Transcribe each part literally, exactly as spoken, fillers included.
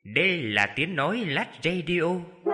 Đây là tiếng nói Lách Radio.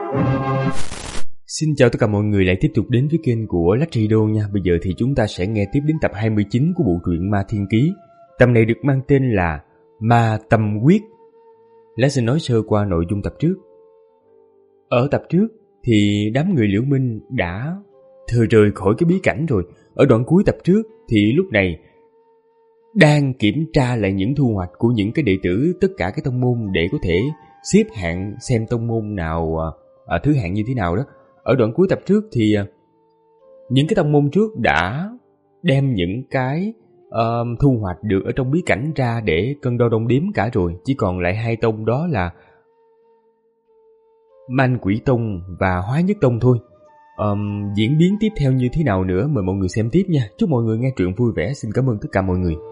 Xin chào tất cả mọi người lại tiếp tục đến với kênh của Lách Radio nha. Bây giờ thì chúng ta sẽ nghe tiếp đến tập hai mươi chín của bộ truyện Ma Thiên Ký. Tập này được mang tên là Ma Tâm Quyết. Lát xin nói sơ qua nội dung tập trước. Ở tập trước thì đám người Liễu Minh đã thừa rời khỏi cái bí cảnh rồi. Ở đoạn cuối tập trước thì lúc này đang kiểm tra lại những thu hoạch của những cái đệ tử tất cả các tông môn để có thể xếp hạng xem tông môn nào à, thứ hạng như thế nào đó. Ở đoạn cuối tập trước thì à, những cái tông môn trước đã đem những cái uh, thu hoạch được ở trong bí cảnh ra để cân đo đong đếm cả rồi. Chỉ còn lại hai tông, đó là Man Quỷ Tông và Hóa Nhất Tông thôi. um, Diễn biến tiếp theo như thế nào nữa mời mọi người xem tiếp nha. Chúc mọi người nghe truyện vui vẻ. Xin cảm ơn tất cả mọi người.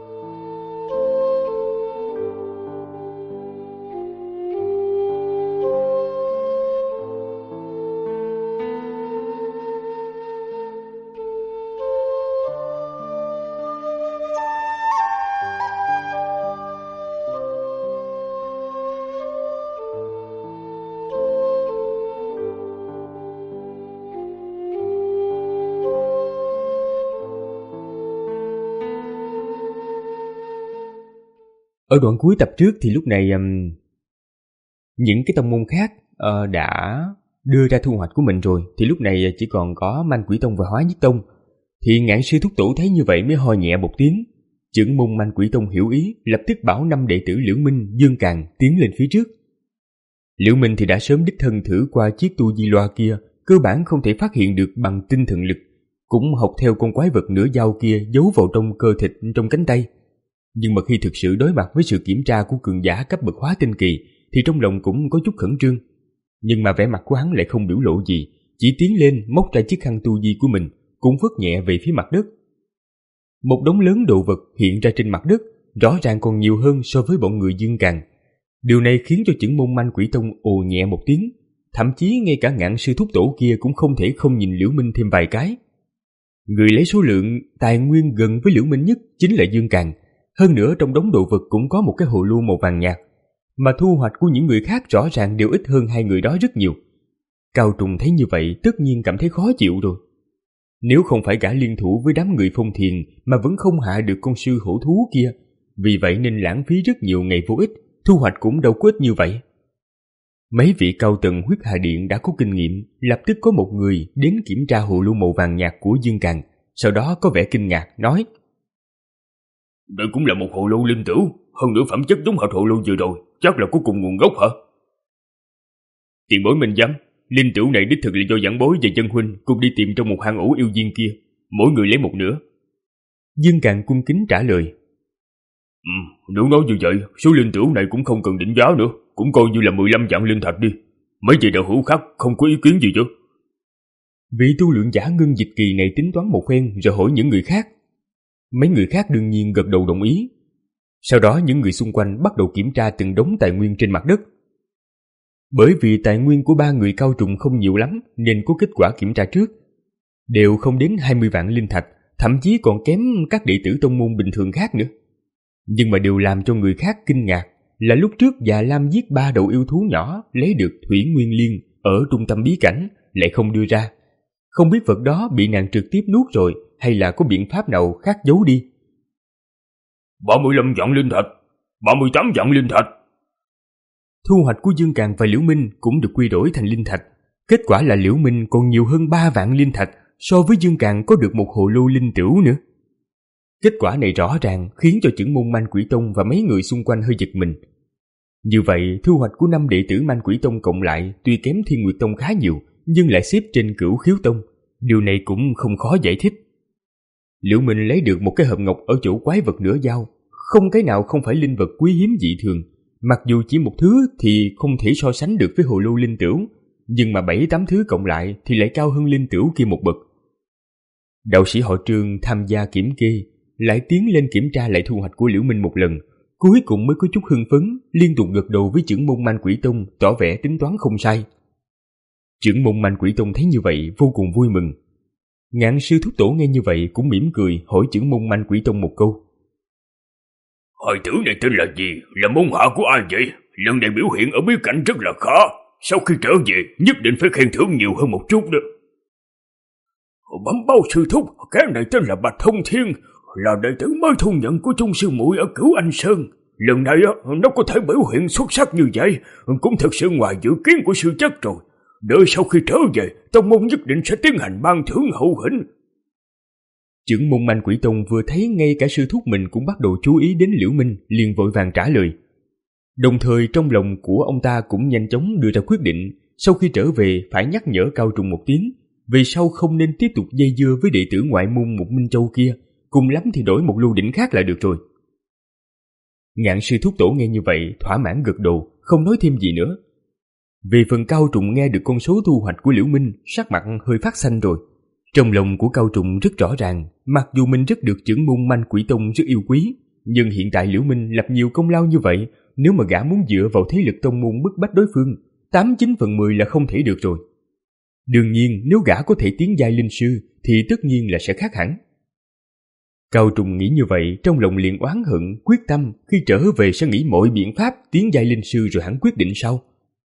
Ở đoạn cuối tập trước thì lúc này um, những cái tông môn khác uh, đã đưa ra thu hoạch của mình rồi. Thì lúc này chỉ còn có Man Quỷ Tông và Hóa Nhất Tông. Thì Ngạn Sư Thúc Tổ thấy như vậy mới ho nhẹ một tiếng. Trưởng môn Man Quỷ Tông hiểu ý, lập tức bảo năm đệ tử Liễu Minh, Dương Càn tiến lên phía trước. Liễu Minh thì đã sớm đích thân thử qua chiếc tu di loa kia, cơ bản không thể phát hiện được bằng tinh thần lực, cũng học theo con quái vật nửa dao kia giấu vào trong cơ thịt trong cánh tay. Nhưng mà khi thực sự đối mặt với sự kiểm tra của cường giả cấp bậc hóa tinh kỳ thì trong lòng cũng có chút khẩn trương. Nhưng mà vẻ mặt của hắn lại không biểu lộ gì, chỉ tiến lên móc ra chiếc khăn tu di của mình, cũng vứt nhẹ về phía mặt đất. Một đống lớn đồ vật hiện ra trên mặt đất, rõ ràng còn nhiều hơn so với bọn người Dương Càn. Điều này khiến cho trưởng môn Man Quỷ Tông ồ nhẹ một tiếng, thậm chí ngay cả Ngạn Sư Thúc Tổ kia cũng không thể không nhìn Liễu Minh thêm vài cái. Người lấy số lượng tài nguyên gần với Liễu Minh nhất chính là Dương Càn. Hơn nữa trong đống đồ vật cũng có một cái hồ lô màu vàng nhạt, mà thu hoạch của những người khác rõ ràng đều ít hơn hai người đó rất nhiều. Cao Trùng thấy như vậy tất nhiên cảm thấy khó chịu rồi. Nếu không phải gã liên thủ với đám người Phong Thiền mà vẫn không hạ được con sư hổ thú kia, vì vậy nên lãng phí rất nhiều ngày vô ích, thu hoạch cũng đâu có ít như vậy. Mấy vị cao tầng Huyết Hà Điện đã có kinh nghiệm, lập tức có một người đến kiểm tra hồ lô màu vàng nhạt của Dương Càn, sau đó có vẻ kinh ngạc nói: đây cũng là một hồ lô linh tửu, hơn nữa phẩm chất giống hệt hồ lô vừa rồi, chắc là có cùng nguồn gốc hả? Tiền bối mình dám, linh tửu này đích thực là do giảng bối và dân huynh cùng đi tìm trong một hang ổ yêu viên kia, mỗi người lấy một nửa. Dương Càn cung kính trả lời: Ừ, nếu nói như vậy, số linh tửu này cũng không cần định giá nữa, cũng coi như là mười lăm vạn linh thạch đi. Mấy vị đạo hữu khác không có ý kiến gì chứ? Vị tu luyện giả Ngân Dịch Kỳ này tính toán một phen rồi hỏi những người khác. Mấy người khác đương nhiên gật đầu đồng ý. Sau đó những người xung quanh bắt đầu kiểm tra từng đống tài nguyên trên mặt đất. Bởi vì tài nguyên của ba người Cao Trùng không nhiều lắm nên có kết quả kiểm tra trước đều không đến hai mươi vạn linh thạch, thậm chí còn kém các đệ tử tông môn bình thường khác nữa. Nhưng mà điều làm cho người khác kinh ngạc là lúc trước Già Lam giết ba đầu yêu thú nhỏ lấy được Thủy Nguyên Liên ở trung tâm bí cảnh lại không đưa ra. Không biết vật đó bị nàng trực tiếp nuốt rồi hay là có biện pháp nào khác giấu đi. ba mươi lăm vạn linh thạch, ba mươi tám vạn linh thạch. Thu hoạch của Dương Càn và Liễu Minh cũng được quy đổi thành linh thạch. Kết quả là Liễu Minh còn nhiều hơn ba vạn linh thạch, so với Dương Càn có được một hồ lô linh tửu nữa. Kết quả này rõ ràng khiến cho trưởng môn Man Quỷ Tông và mấy người xung quanh hơi giật mình. Như vậy thu hoạch của năm đệ tử Man Quỷ Tông cộng lại tuy kém Thiên Nguyệt Tông khá nhiều, nhưng lại xếp trên Cửu Khiếu Tông. Điều này cũng không khó giải thích. Liễu Minh lấy được một cái hộp ngọc ở chỗ quái vật nửa dao, không cái nào không phải linh vật quý hiếm dị thường. Mặc dù chỉ một thứ thì không thể so sánh được với hồ lô linh tửu, nhưng mà bảy tám thứ cộng lại thì lại cao hơn linh tửu kia một bậc. Đạo sĩ họ Trương tham gia kiểm kê, lại tiến lên kiểm tra lại thu hoạch của Liễu Minh một lần, cuối cùng mới có chút hưng phấn, liên tục gật đầu với trưởng môn Man Quỷ Tông, tỏ vẻ tính toán không sai. Trưởng môn Man Quỷ Tông thấy như vậy vô cùng vui mừng. Ngạn Sư Thúc Tổ nghe như vậy cũng mỉm cười hỏi trưởng môn Man Quỷ Tông một câu: Hồi tử này tên là gì, là môn hạ của ai vậy? lần này biểu hiện ở bí cảnh rất là khó. Sau khi trở về, nhất định phải khen thưởng nhiều hơn một chút đó. Bẩm báo sư thúc, cái này tên là Bạch Thông Thiên, là đệ tử mới thu nhận của Trung sư muội ở Cửu Anh Sơn. Lần này nó có thể biểu hiện xuất sắc như vậy, cũng thật sự ngoài dự kiến của sư chất rồi. Đợi sau khi trở về, tông môn nhất định sẽ tiến hành ban thưởng hậu hĩnh. Trưởng môn Manh Quỷ Tông vừa thấy ngay cả sư thúc mình cũng bắt đầu chú ý đến Liễu Minh, liền vội vàng trả lời. Đồng thời trong lòng của ông ta cũng nhanh chóng đưa ra quyết định, sau khi trở về phải nhắc nhở Cao Trùng một tiếng, về sau không nên tiếp tục dây dưa với đệ tử ngoại môn Mục Minh Châu kia, cùng lắm thì đổi một lưu đỉnh khác là được rồi. Ngạn sư thúc tổ nghe như vậy, thỏa mãn gật đầu, không nói thêm gì nữa. Về phần Cao Trùng nghe được con số thu hoạch của Liễu Minh, sắc mặt hơi phát xanh rồi. Trong lòng của Cao Trùng rất rõ ràng, mặc dù mình rất được trưởng môn Manh Quỷ Tông rất yêu quý, nhưng hiện tại Liễu Minh lập nhiều công lao như vậy, nếu mà gã muốn dựa vào thế lực tông môn bức bách đối phương, tám chín phần mười là không thể được rồi. Đương nhiên, nếu gã có thể tiến giai linh sư, thì tất nhiên là sẽ khác hẳn. Cao Trùng nghĩ như vậy, trong lòng liền oán hận, quyết tâm khi trở về sẽ nghĩ mọi biện pháp tiến giai linh sư rồi hắn quyết định sau.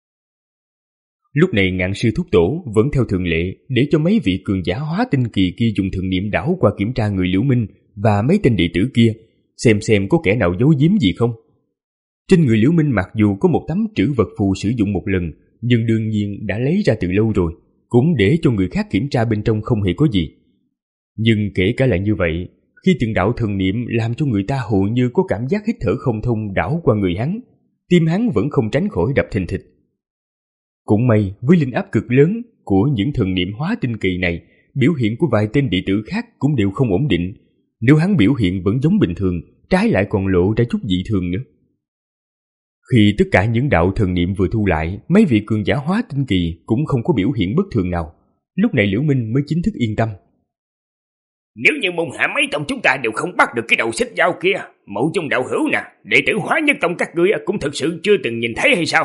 Lúc này Ngạn sư thúc tổ vẫn theo thường lệ để cho mấy vị cường giả hóa tinh kỳ kia dùng thần niệm đảo qua kiểm tra người Liễu Minh và mấy tên đệ tử kia, xem xem có kẻ nào giấu giếm gì không. Trên người Liễu Minh mặc dù có một tấm trữ vật phù sử dụng một lần, nhưng đương nhiên đã lấy ra từ lâu rồi, cũng để cho người khác kiểm tra bên trong không hề có gì. Nhưng kể cả là như vậy, khi từng đạo thần niệm làm cho người ta hầu như có cảm giác hít thở không thông đảo qua người hắn, tim hắn vẫn không tránh khỏi đập thình thịch. Cũng may với linh áp cực lớn của những thần niệm hóa tinh kỳ này, biểu hiện của vài tên đệ tử khác cũng đều không ổn định. Nếu hắn biểu hiện vẫn giống bình thường, trái lại còn lộ ra chút dị thường nữa. Khi tất cả những đạo thần niệm vừa thu lại, mấy vị cường giả hóa tinh kỳ cũng không có biểu hiện bất thường nào. Lúc này Liễu Minh mới chính thức yên tâm. Nếu như môn hạ mấy tông chúng ta đều không bắt được cái đầu xích dao kia, Mộ Dung đạo hữu nè, đệ tử Hóa Nhất Tông các ngươi cũng thật sự chưa từng nhìn thấy hay sao?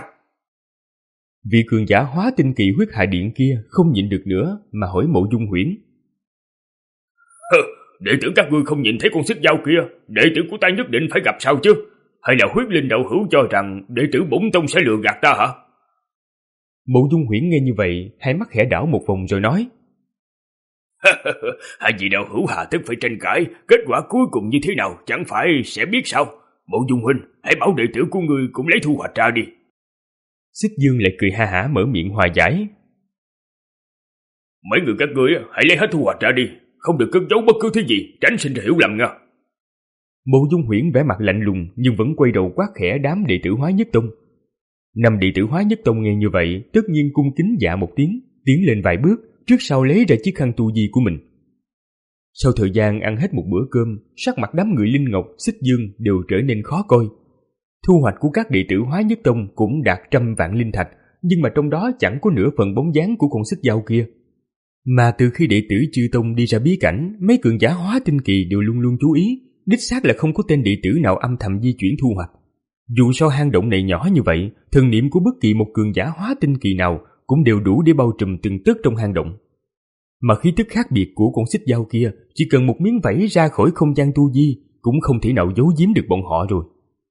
Vị cường giả hóa tinh kỳ huyết hà điện kia không nhịn được nữa mà hỏi Mộ Dung Huyễn. Hừ, đệ tử các ngươi không nhìn thấy con xích dao kia, đệ tử của ta nhất định phải gặp sao chứ? Hay là huyết linh đạo hữu cho rằng đệ tử bổn tông sẽ lừa gạt ta hả? Mộ Dung Huyễn nghe như vậy, hai mắt khẽ đảo một vòng rồi nói. Hai vị đạo hữu hà tất phải tranh cãi, kết quả cuối cùng như thế nào chẳng phải sẽ biết sao? Mộ Dung huynh, hãy bảo đệ tử của ngươi cũng lấy thu hoạch ra đi. Xích Dương lại cười ha hả mở miệng hòa giải. Mấy người các ngươi hãy lấy hết thu hoạch ra đi, không được cất giấu bất cứ thứ gì, tránh sinh ra hiểu lầm nha. Mộ Dung Huyễn vẻ mặt lạnh lùng nhưng vẫn quay đầu quát khẽ đám đệ tử Hóa Nhất Tông. Năm đệ tử Hóa Nhất Tông nghe như vậy, tất nhiên cung kính dạ một tiếng, tiến lên vài bước, trước sau lấy ra chiếc khăn tu di của mình. Sau thời gian ăn hết một bữa cơm, sắc mặt đám người Linh Ngọc, Xích Dương đều trở nên khó coi. Thu hoạch của các đệ tử Hóa Nhất Tông cũng đạt trăm vạn linh thạch, nhưng mà trong đó chẳng có nửa phần bóng dáng của con xích dao kia. Mà từ khi đệ tử Chư Tông đi ra bí cảnh, mấy cường giả hóa tinh kỳ đều luôn luôn chú ý, đích xác là không có tên đệ tử nào âm thầm di chuyển thu hoạch. Dù sao hang động này nhỏ như vậy, thần niệm của bất kỳ một cường giả hóa tinh kỳ nào cũng đều đủ để bao trùm từng tấc trong hang động. Mà khí tức khác biệt của con xích dao kia, chỉ cần một miếng vảy ra khỏi không gian tu di cũng không thể nào giấu giếm được bọn họ rồi.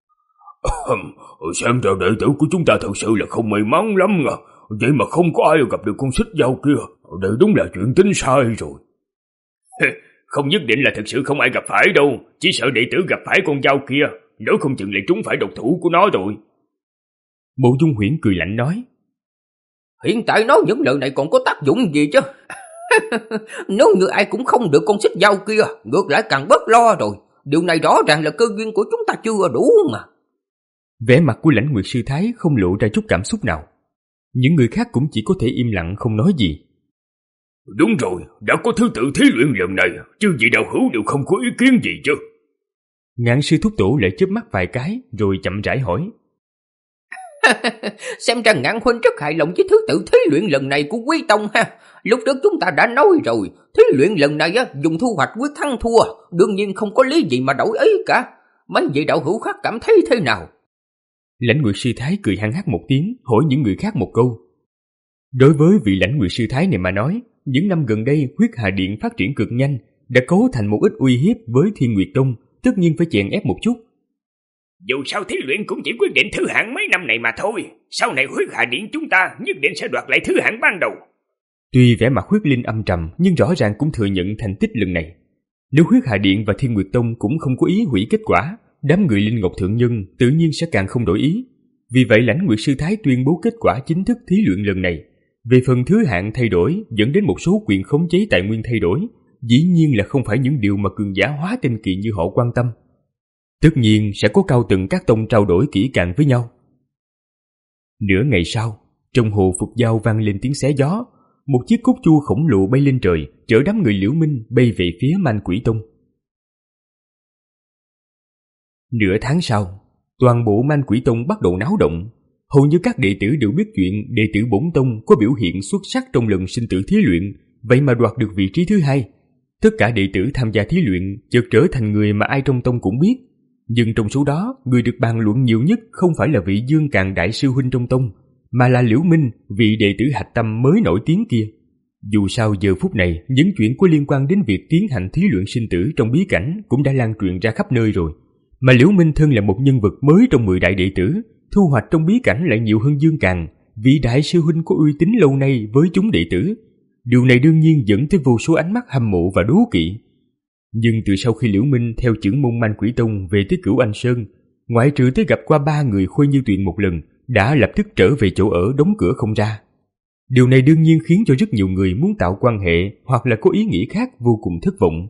Xem ra đệ tử của chúng ta thật sự là không may mắn lắm à. Vậy mà không có ai gặp được con xích dao kia, đây đúng là chuyện tính sai rồi. Không nhất định là thật sự không ai gặp phải đâu, chỉ sợ đệ tử gặp phải con dao kia, nếu không chừng lại trúng phải độc thủ của nó rồi. Mộ Dung Huyễn cười lạnh nói. Hiện tại nói những lời này còn có tác dụng gì chứ? Nếu như ai cũng không được con xích dao kia, ngược lại càng bớt lo rồi. Điều này rõ ràng là cơ duyên của chúng ta chưa đủ mà. Vẻ mặt của Lãnh Nguyệt sư thái không lộ ra chút cảm xúc nào. Những người khác cũng chỉ có thể im lặng không nói gì. Đúng rồi, đã có thứ tự thí luyện lần này, chứ vị đạo hữu đều không có ý kiến gì chứ? Ngạn sư thúc tổ lại chớp mắt vài cái rồi chậm rãi hỏi. Xem ra Ngạn huynh rất hài lòng với thứ tự thí luyện lần này của Quý Tông ha. Lúc trước chúng ta đã nói rồi, thí luyện lần này á, dùng thu hoạch quyết thắng thua, đương nhiên không có lý gì mà đổi ý cả. Mấy vị đạo hữu khác cảm thấy thế nào? Lãnh Nguyệt sư thái cười hăng hắc một tiếng, hỏi những người khác một câu. Đối với vị Lãnh Nguyệt sư thái này mà nói, những năm gần đây huyết hà điện phát triển cực nhanh, đã cấu thành một ít uy hiếp với Thiên Nguyệt Tông, tất nhiên phải chèn ép một chút. Dù sao thí luyện cũng chỉ quyết định thứ hạng mấy năm này mà thôi. Sau này Huyết Hà Điện chúng ta nhất định sẽ đoạt lại thứ hạng ban đầu. Tuy vẻ mặt Huyết Linh âm trầm, nhưng rõ ràng cũng thừa nhận thành tích lần này. Nếu Huyết Hà Điện và Thiên Nguyệt Tông cũng không có ý hủy kết quả, đám người Linh Ngọc Thượng Nhân tự nhiên sẽ càng không đổi ý. Vì vậy Lãnh Nguyệt Sư Thái tuyên bố kết quả chính thức thí luyện lần này. Về phần thứ hạng thay đổi dẫn đến một số quyền khống chế tài nguyên thay đổi, dĩ nhiên là không phải những điều mà cường giả hóa tinh kỳ như họ quan tâm. Tất nhiên sẽ có cao tầng các tông trao đổi kỹ càng với nhau. Nửa ngày sau, trong hồ Phục Giao vang lên tiếng xé gió, một chiếc cốt chu khổng lồ bay lên trời, chở đám người Liễu Minh bay về phía Man Quỷ Tông. Nửa tháng sau, toàn bộ Man Quỷ Tông bắt đầu náo động. Hầu như các đệ tử đều biết chuyện đệ tử Bổn Tông có biểu hiện xuất sắc trong lần sinh tử thí luyện, vậy mà đoạt được vị trí thứ hai. Tất cả đệ tử tham gia thí luyện chợt trở thành người mà ai trong tông cũng biết. Nhưng trong số đó, người được bàn luận nhiều nhất không phải là vị Dương Càn đại sư huynh trong tông, mà là Liễu Minh, vị đệ tử hạch tâm mới nổi tiếng kia. Dù sao giờ phút này, những chuyện có liên quan đến việc tiến hành thí luyện sinh tử trong bí cảnh cũng đã lan truyền ra khắp nơi rồi. Mà Liễu Minh thân là một nhân vật mới trong mười đại đệ tử, thu hoạch trong bí cảnh lại nhiều hơn Dương Càn, vị đại sư huynh có uy tín lâu nay với chúng đệ tử. Điều này đương nhiên dẫn tới vô số ánh mắt hâm mộ và đố kỵ. Nhưng từ sau khi Liễu Minh theo trưởng môn Man Quỷ Tông về tới Cửu Anh Sơn, ngoại trừ tới gặp qua ba người Khôi Như Tuyền một lần, đã lập tức trở về chỗ ở đóng cửa không ra. Điều này đương nhiên khiến cho rất nhiều người muốn tạo quan hệ hoặc là có ý nghĩ khác vô cùng thất vọng.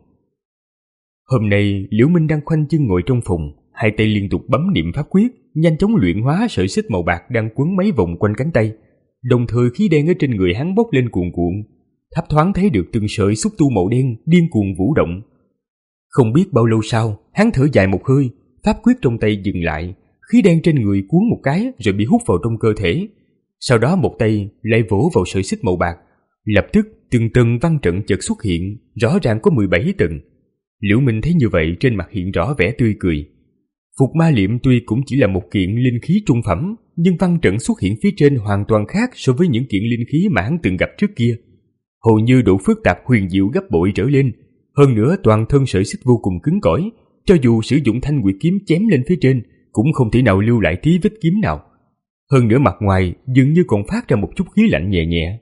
Hôm nay Liễu Minh đang khoanh chân ngồi trong phòng, hai tay liên tục bấm niệm pháp quyết, nhanh chóng luyện hóa sợi xích màu bạc đang quấn mấy vòng quanh cánh tay. Đồng thời khí đen ở trên người hắn bốc lên cuồn cuộn, thấp thoáng thấy được từng sợi xúc tu màu đen điên cuồng vũ động. Không biết bao lâu sau, hắn thở dài một hơi, pháp quyết trong tay dừng lại, khí đen trên người cuốn một cái rồi bị hút vào trong cơ thể. Sau đó một tay lại vỗ vào sợi xích màu bạc, lập tức từng tầng văn trận chợt xuất hiện, rõ ràng có mười bảy tầng. Liễu Minh thấy như vậy trên mặt hiện rõ vẻ tươi cười. Phục ma liệm tuy cũng chỉ là một kiện linh khí trung phẩm, nhưng văn trận xuất hiện phía trên hoàn toàn khác so với những kiện linh khí mà hắn từng gặp trước kia. Hầu như độ phức tạp huyền diệu gấp bội trở lên. Hơn nữa toàn thân sợi xích vô cùng cứng cỏi, cho dù sử dụng thanh nguyệt kiếm chém lên phía trên cũng không thể nào lưu lại tí vết kiếm nào. Hơn nữa mặt ngoài dường như còn phát ra một chút khí lạnh nhẹ nhẹ.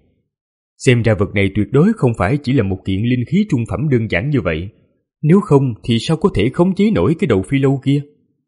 Xem ra vật này tuyệt đối không phải chỉ là một kiện linh khí trung phẩm đơn giản như vậy. Nếu không thì sao có thể khống chế nổi cái đầu phi lâu kia?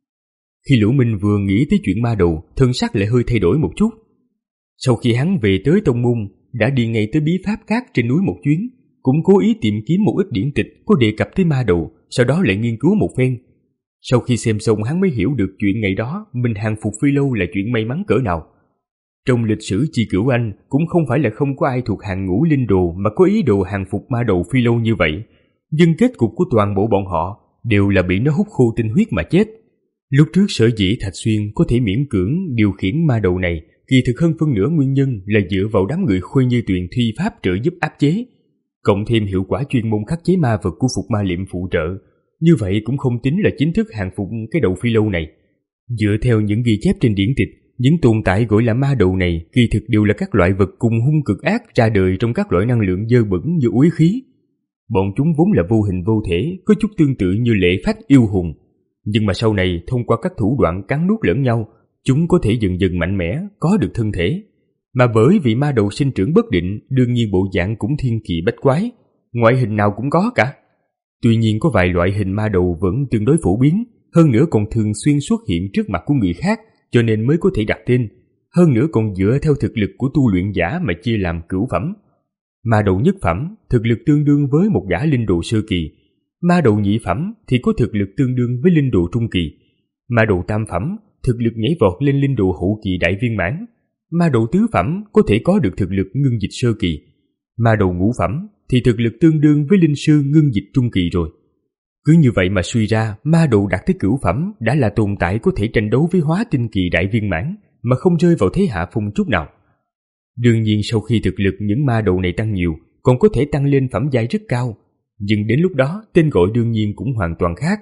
Khi Liễu Minh vừa nghĩ tới chuyện ma đầu, thân sắc lại hơi thay đổi một chút. Sau khi hắn về tới tông môn, đã đi ngay tới bí pháp các trên núi một chuyến, cũng cố ý tìm kiếm một ít điển tịch có đề cập tới ma đầu, sau đó lại nghiên cứu một phen. Sau khi xem xong hắn mới hiểu được chuyện ngày đó mình hàng phục phi lâu là chuyện may mắn cỡ nào. Trong lịch sử Chi Cửu Anh cũng không phải là không có ai thuộc hàng ngũ linh đồ mà có ý đồ hàng phục ma đầu phi lâu như vậy, nhưng kết cục của toàn bộ bọn họ đều là bị nó hút khô tinh huyết mà chết. Lúc trước sở dĩ Thạch Xuyên có thể miễn cưỡng điều khiển ma đầu này, kỳ thực hơn phân nửa nguyên nhân là dựa vào đám người Khôi Như Tuyền thi pháp trợ giúp áp chế, cộng thêm hiệu quả chuyên môn khắc chế ma vật của Phục Ma Liệm phụ trợ. Như vậy cũng không tính là chính thức hàng phục cái đầu phi lâu này. Dựa theo những ghi chép trên điển tịch, những tồn tại gọi là ma đầu này kỳ thực đều là các loại vật cùng hung cực ác ra đời trong các loại năng lượng dơ bẩn như uế khí. Bọn chúng vốn là vô hình vô thể, có chút tương tự như lệ phách yêu hùng. Nhưng mà sau này thông qua các thủ đoạn cắn nuốt lẫn nhau, chúng có thể dần dần mạnh mẽ, có được thân thể. Mà bởi vì ma đầu sinh trưởng bất định, đương nhiên bộ dạng cũng thiên kỳ bách quái, ngoại hình nào cũng có cả. Tuy nhiên có vài loại hình ma đầu vẫn tương đối phổ biến, hơn nữa còn thường xuyên xuất hiện trước mặt của người khác, cho nên mới có thể đặt tên. Hơn nữa còn dựa theo thực lực của tu luyện giả mà chia làm cửu phẩm. Ma đầu nhất phẩm, thực lực tương đương với một gã linh đồ sơ kỳ. Ma đầu nhị phẩm thì có thực lực tương đương với linh đồ trung kỳ. Ma đầu tam phẩm, thực lực nhảy vọt lên linh đồ hậu kỳ đại viên mãn. Ma đầu tứ phẩm có thể có được thực lực ngưng dịch sơ kỳ. Ma đầu ngũ phẩm thì thực lực tương đương với linh sư ngưng dịch trung kỳ rồi. Cứ như vậy mà suy ra, ma đầu đạt tới cửu phẩm đã là tồn tại có thể tranh đấu với hóa tinh kỳ đại viên mãn mà không rơi vào thế hạ phong chút nào. Đương nhiên sau khi thực lực những ma đầu này tăng nhiều, còn có thể tăng lên phẩm giai rất cao, nhưng đến lúc đó tên gọi đương nhiên cũng hoàn toàn khác.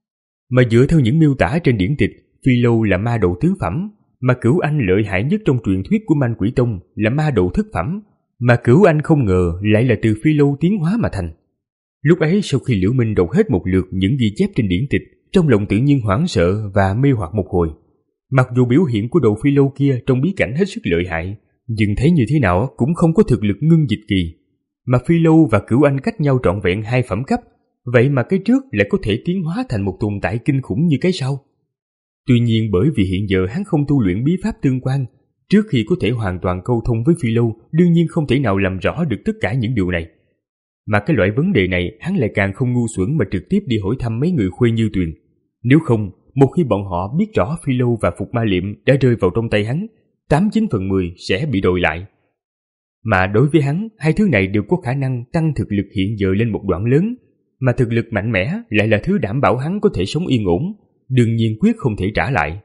Mà dựa theo những miêu tả trên điển tịch, Phi Lâu là ma đầu tứ phẩm, mà Cửu Anh lợi hại nhất trong truyền thuyết của Man Quỷ Tông là ma đầu thất phẩm, mà Cửu Anh không ngờ lại là từ Phi Lâu tiến hóa mà thành. Lúc ấy sau khi Liễu Minh đọc hết một lượt những ghi chép trên điển tịch, trong lòng tự nhiên hoảng sợ và mê hoặc một hồi. Mặc dù biểu hiện của đầu phi lâu kia trong bí cảnh hết sức lợi hại, nhưng thấy như thế nào cũng không có thực lực ngưng dịch kỳ. Mà phi lâu và cửu anh cách nhau trọn vẹn hai phẩm cấp, vậy mà cái trước lại có thể tiến hóa thành một tồn tại kinh khủng như cái sau. Tuy nhiên bởi vì hiện giờ hắn không tu luyện bí pháp tương quan, trước khi có thể hoàn toàn câu thông với phi lâu, đương nhiên không thể nào làm rõ được tất cả những điều này. Mà cái loại vấn đề này hắn lại càng không ngu xuẩn mà trực tiếp đi hỏi thăm mấy người Khuê Như Tuyền. Nếu không, một khi bọn họ biết rõ phi lâu và phục ma liệm đã rơi vào trong tay hắn, tám chín phần mười sẽ bị đòi lại. Mà đối với hắn, hai thứ này đều có khả năng tăng thực lực hiện giờ lên một đoạn lớn, mà thực lực mạnh mẽ lại là thứ đảm bảo hắn có thể sống yên ổn, đương nhiên quyết không thể trả lại.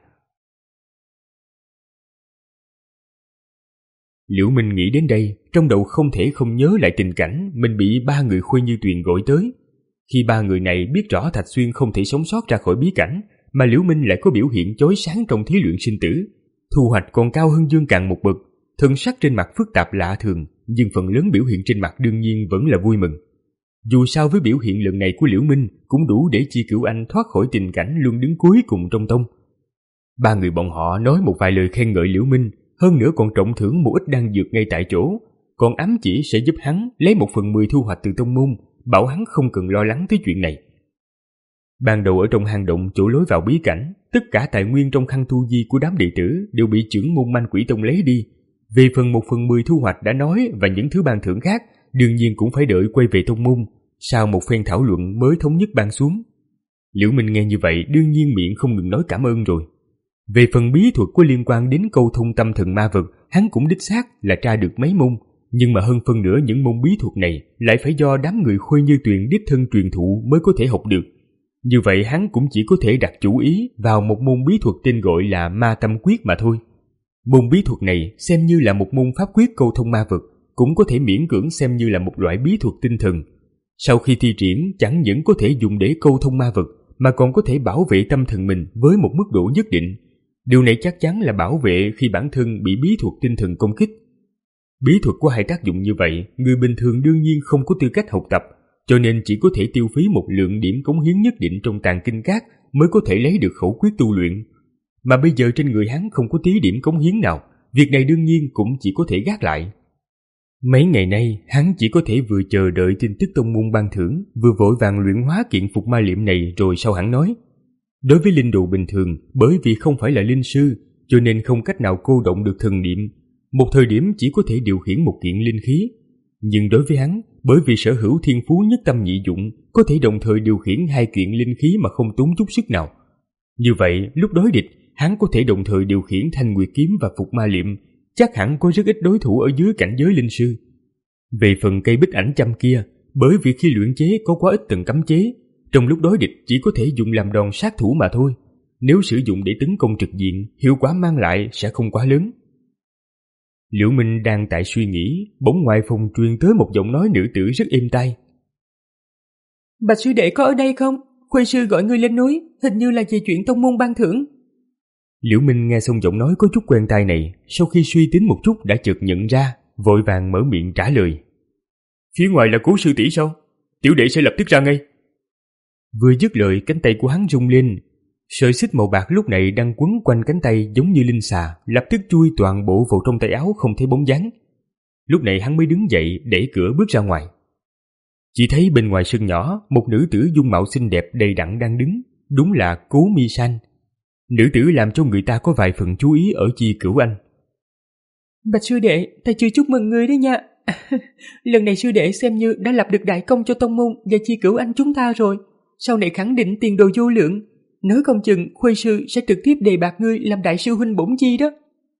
Liễu Minh nghĩ đến đây, trong đầu không thể không nhớ lại tình cảnh mình bị ba người Khuê Như Tuyền gọi tới. Khi ba người này biết rõ Thạch Xuyên không thể sống sót ra khỏi bí cảnh, mà Liễu Minh lại có biểu hiện chói sáng trong thí luyện sinh tử, thu hoạch còn cao hơn Dương Càn một bậc, thân sắc trên mặt phức tạp lạ thường, nhưng phần lớn biểu hiện trên mặt đương nhiên vẫn là vui mừng. Dù sao với biểu hiện lần này của Liễu Minh cũng đủ để Chi Cửu Anh thoát khỏi tình cảnh luôn đứng cuối cùng trong tông. Ba người bọn họ nói một vài lời khen ngợi Liễu Minh, hơn nữa còn trọng thưởng một ít đan dược ngay tại chỗ, còn ám chỉ sẽ giúp hắn lấy một phần mười thu hoạch từ tông môn, bảo hắn không cần lo lắng tới chuyện này. Ban đầu ở trong hang động chỗ lối vào bí cảnh, tất cả tài nguyên trong khăn tu di của đám đệ tử đều bị trưởng môn Manh Quỷ Tông lấy đi. Về phần một phần mười thu hoạch đã nói và những thứ ban thưởng khác, đương nhiên cũng phải đợi quay về tông môn, sau một phen thảo luận mới thống nhất ban xuống. Liễu Minh nghe như vậy đương nhiên miệng không ngừng nói cảm ơn rồi. Về phần bí thuật có liên quan đến câu thông tâm thần ma vật, hắn cũng đích xác là tra được mấy môn, nhưng mà hơn phân nửa những môn bí thuật này lại phải do đám người Khuê Như Tuyền đích thân truyền thụ mới có thể học được. Như vậy hắn cũng chỉ có thể đặt chủ ý vào một môn bí thuật tên gọi là Ma Tâm Quyết mà thôi. Môn bí thuật này xem như là một môn pháp quyết câu thông ma vật, cũng có thể miễn cưỡng xem như là một loại bí thuật tinh thần. Sau khi thi triển, chẳng những có thể dùng để câu thông ma vật, mà còn có thể bảo vệ tâm thần mình với một mức độ nhất định. Điều này chắc chắn là bảo vệ khi bản thân bị bí thuật tinh thần công kích. Bí thuật có hai tác dụng như vậy, người bình thường đương nhiên không có tư cách học tập, cho nên chỉ có thể tiêu phí một lượng điểm cống hiến nhất định trong tàng kinh các mới có thể lấy được khẩu quyết tu luyện. Mà bây giờ trên người hắn không có tí điểm cống hiến nào, việc này đương nhiên cũng chỉ có thể gác lại. Mấy ngày nay, hắn chỉ có thể vừa chờ đợi tin tức tông môn ban thưởng, vừa vội vàng luyện hóa kiện phục ma liệm này rồi sau hắn nói. Đối với linh đồ bình thường, bởi vì không phải là linh sư, cho nên không cách nào cô động được thần niệm, một thời điểm chỉ có thể điều khiển một kiện linh khí. Nhưng đối với hắn, bởi vì sở hữu thiên phú nhất tâm nhị dụng, có thể đồng thời điều khiển hai kiện linh khí mà không tốn chút sức nào. Như vậy, lúc đối địch, hắn có thể đồng thời điều khiển Thanh Nguyệt kiếm và phục ma liệm, chắc hẳn có rất ít đối thủ ở dưới cảnh giới linh sư. Về phần cây bích ảnh châm kia, bởi vì khi luyện chế có quá ít tầng cấm chế, trong lúc đối địch chỉ có thể dùng làm đòn sát thủ mà thôi. Nếu sử dụng để tấn công trực diện, hiệu quả mang lại sẽ không quá lớn. Liễu Minh đang tại suy nghĩ, bỗng ngoài phòng truyền tới một giọng nói nữ tử rất êm tai. Bạch sư đệ có ở đây không? Khuê sư gọi ngươi lên núi, hình như là về chuyện tông môn ban thưởng. Liễu Minh nghe xong giọng nói có chút quen tai này, sau khi suy tính một chút đã chợt nhận ra, vội vàng mở miệng trả lời. Phía ngoài là Cố sư tỷ sao? Tiểu đệ sẽ lập tức ra ngay. Vừa dứt lời, cánh tay của hắn rung lên. Sợi xích màu bạc lúc này đang quấn quanh cánh tay giống như linh xà, lập tức chui toàn bộ vào trong tay áo không thấy bóng dáng. Lúc này hắn mới đứng dậy, đẩy cửa bước ra ngoài. Chỉ thấy bên ngoài sân nhỏ, một nữ tử dung mạo xinh đẹp đầy đặn đang đứng, đúng là Cố Mi San. Nữ tử làm cho người ta có vài phần chú ý ở Chi Cửu Anh. Bạch sư đệ, ta chưa chúc mừng ngươi đấy nha. Lần này sư đệ xem như đã lập được đại công cho tông môn và Chi Cửu Anh chúng ta rồi. Sau này khẳng định tiền đồ vô lượng. Nói không chừng Khuê sư sẽ trực tiếp đề bạt ngươi làm đại sư huynh bổn chi đó.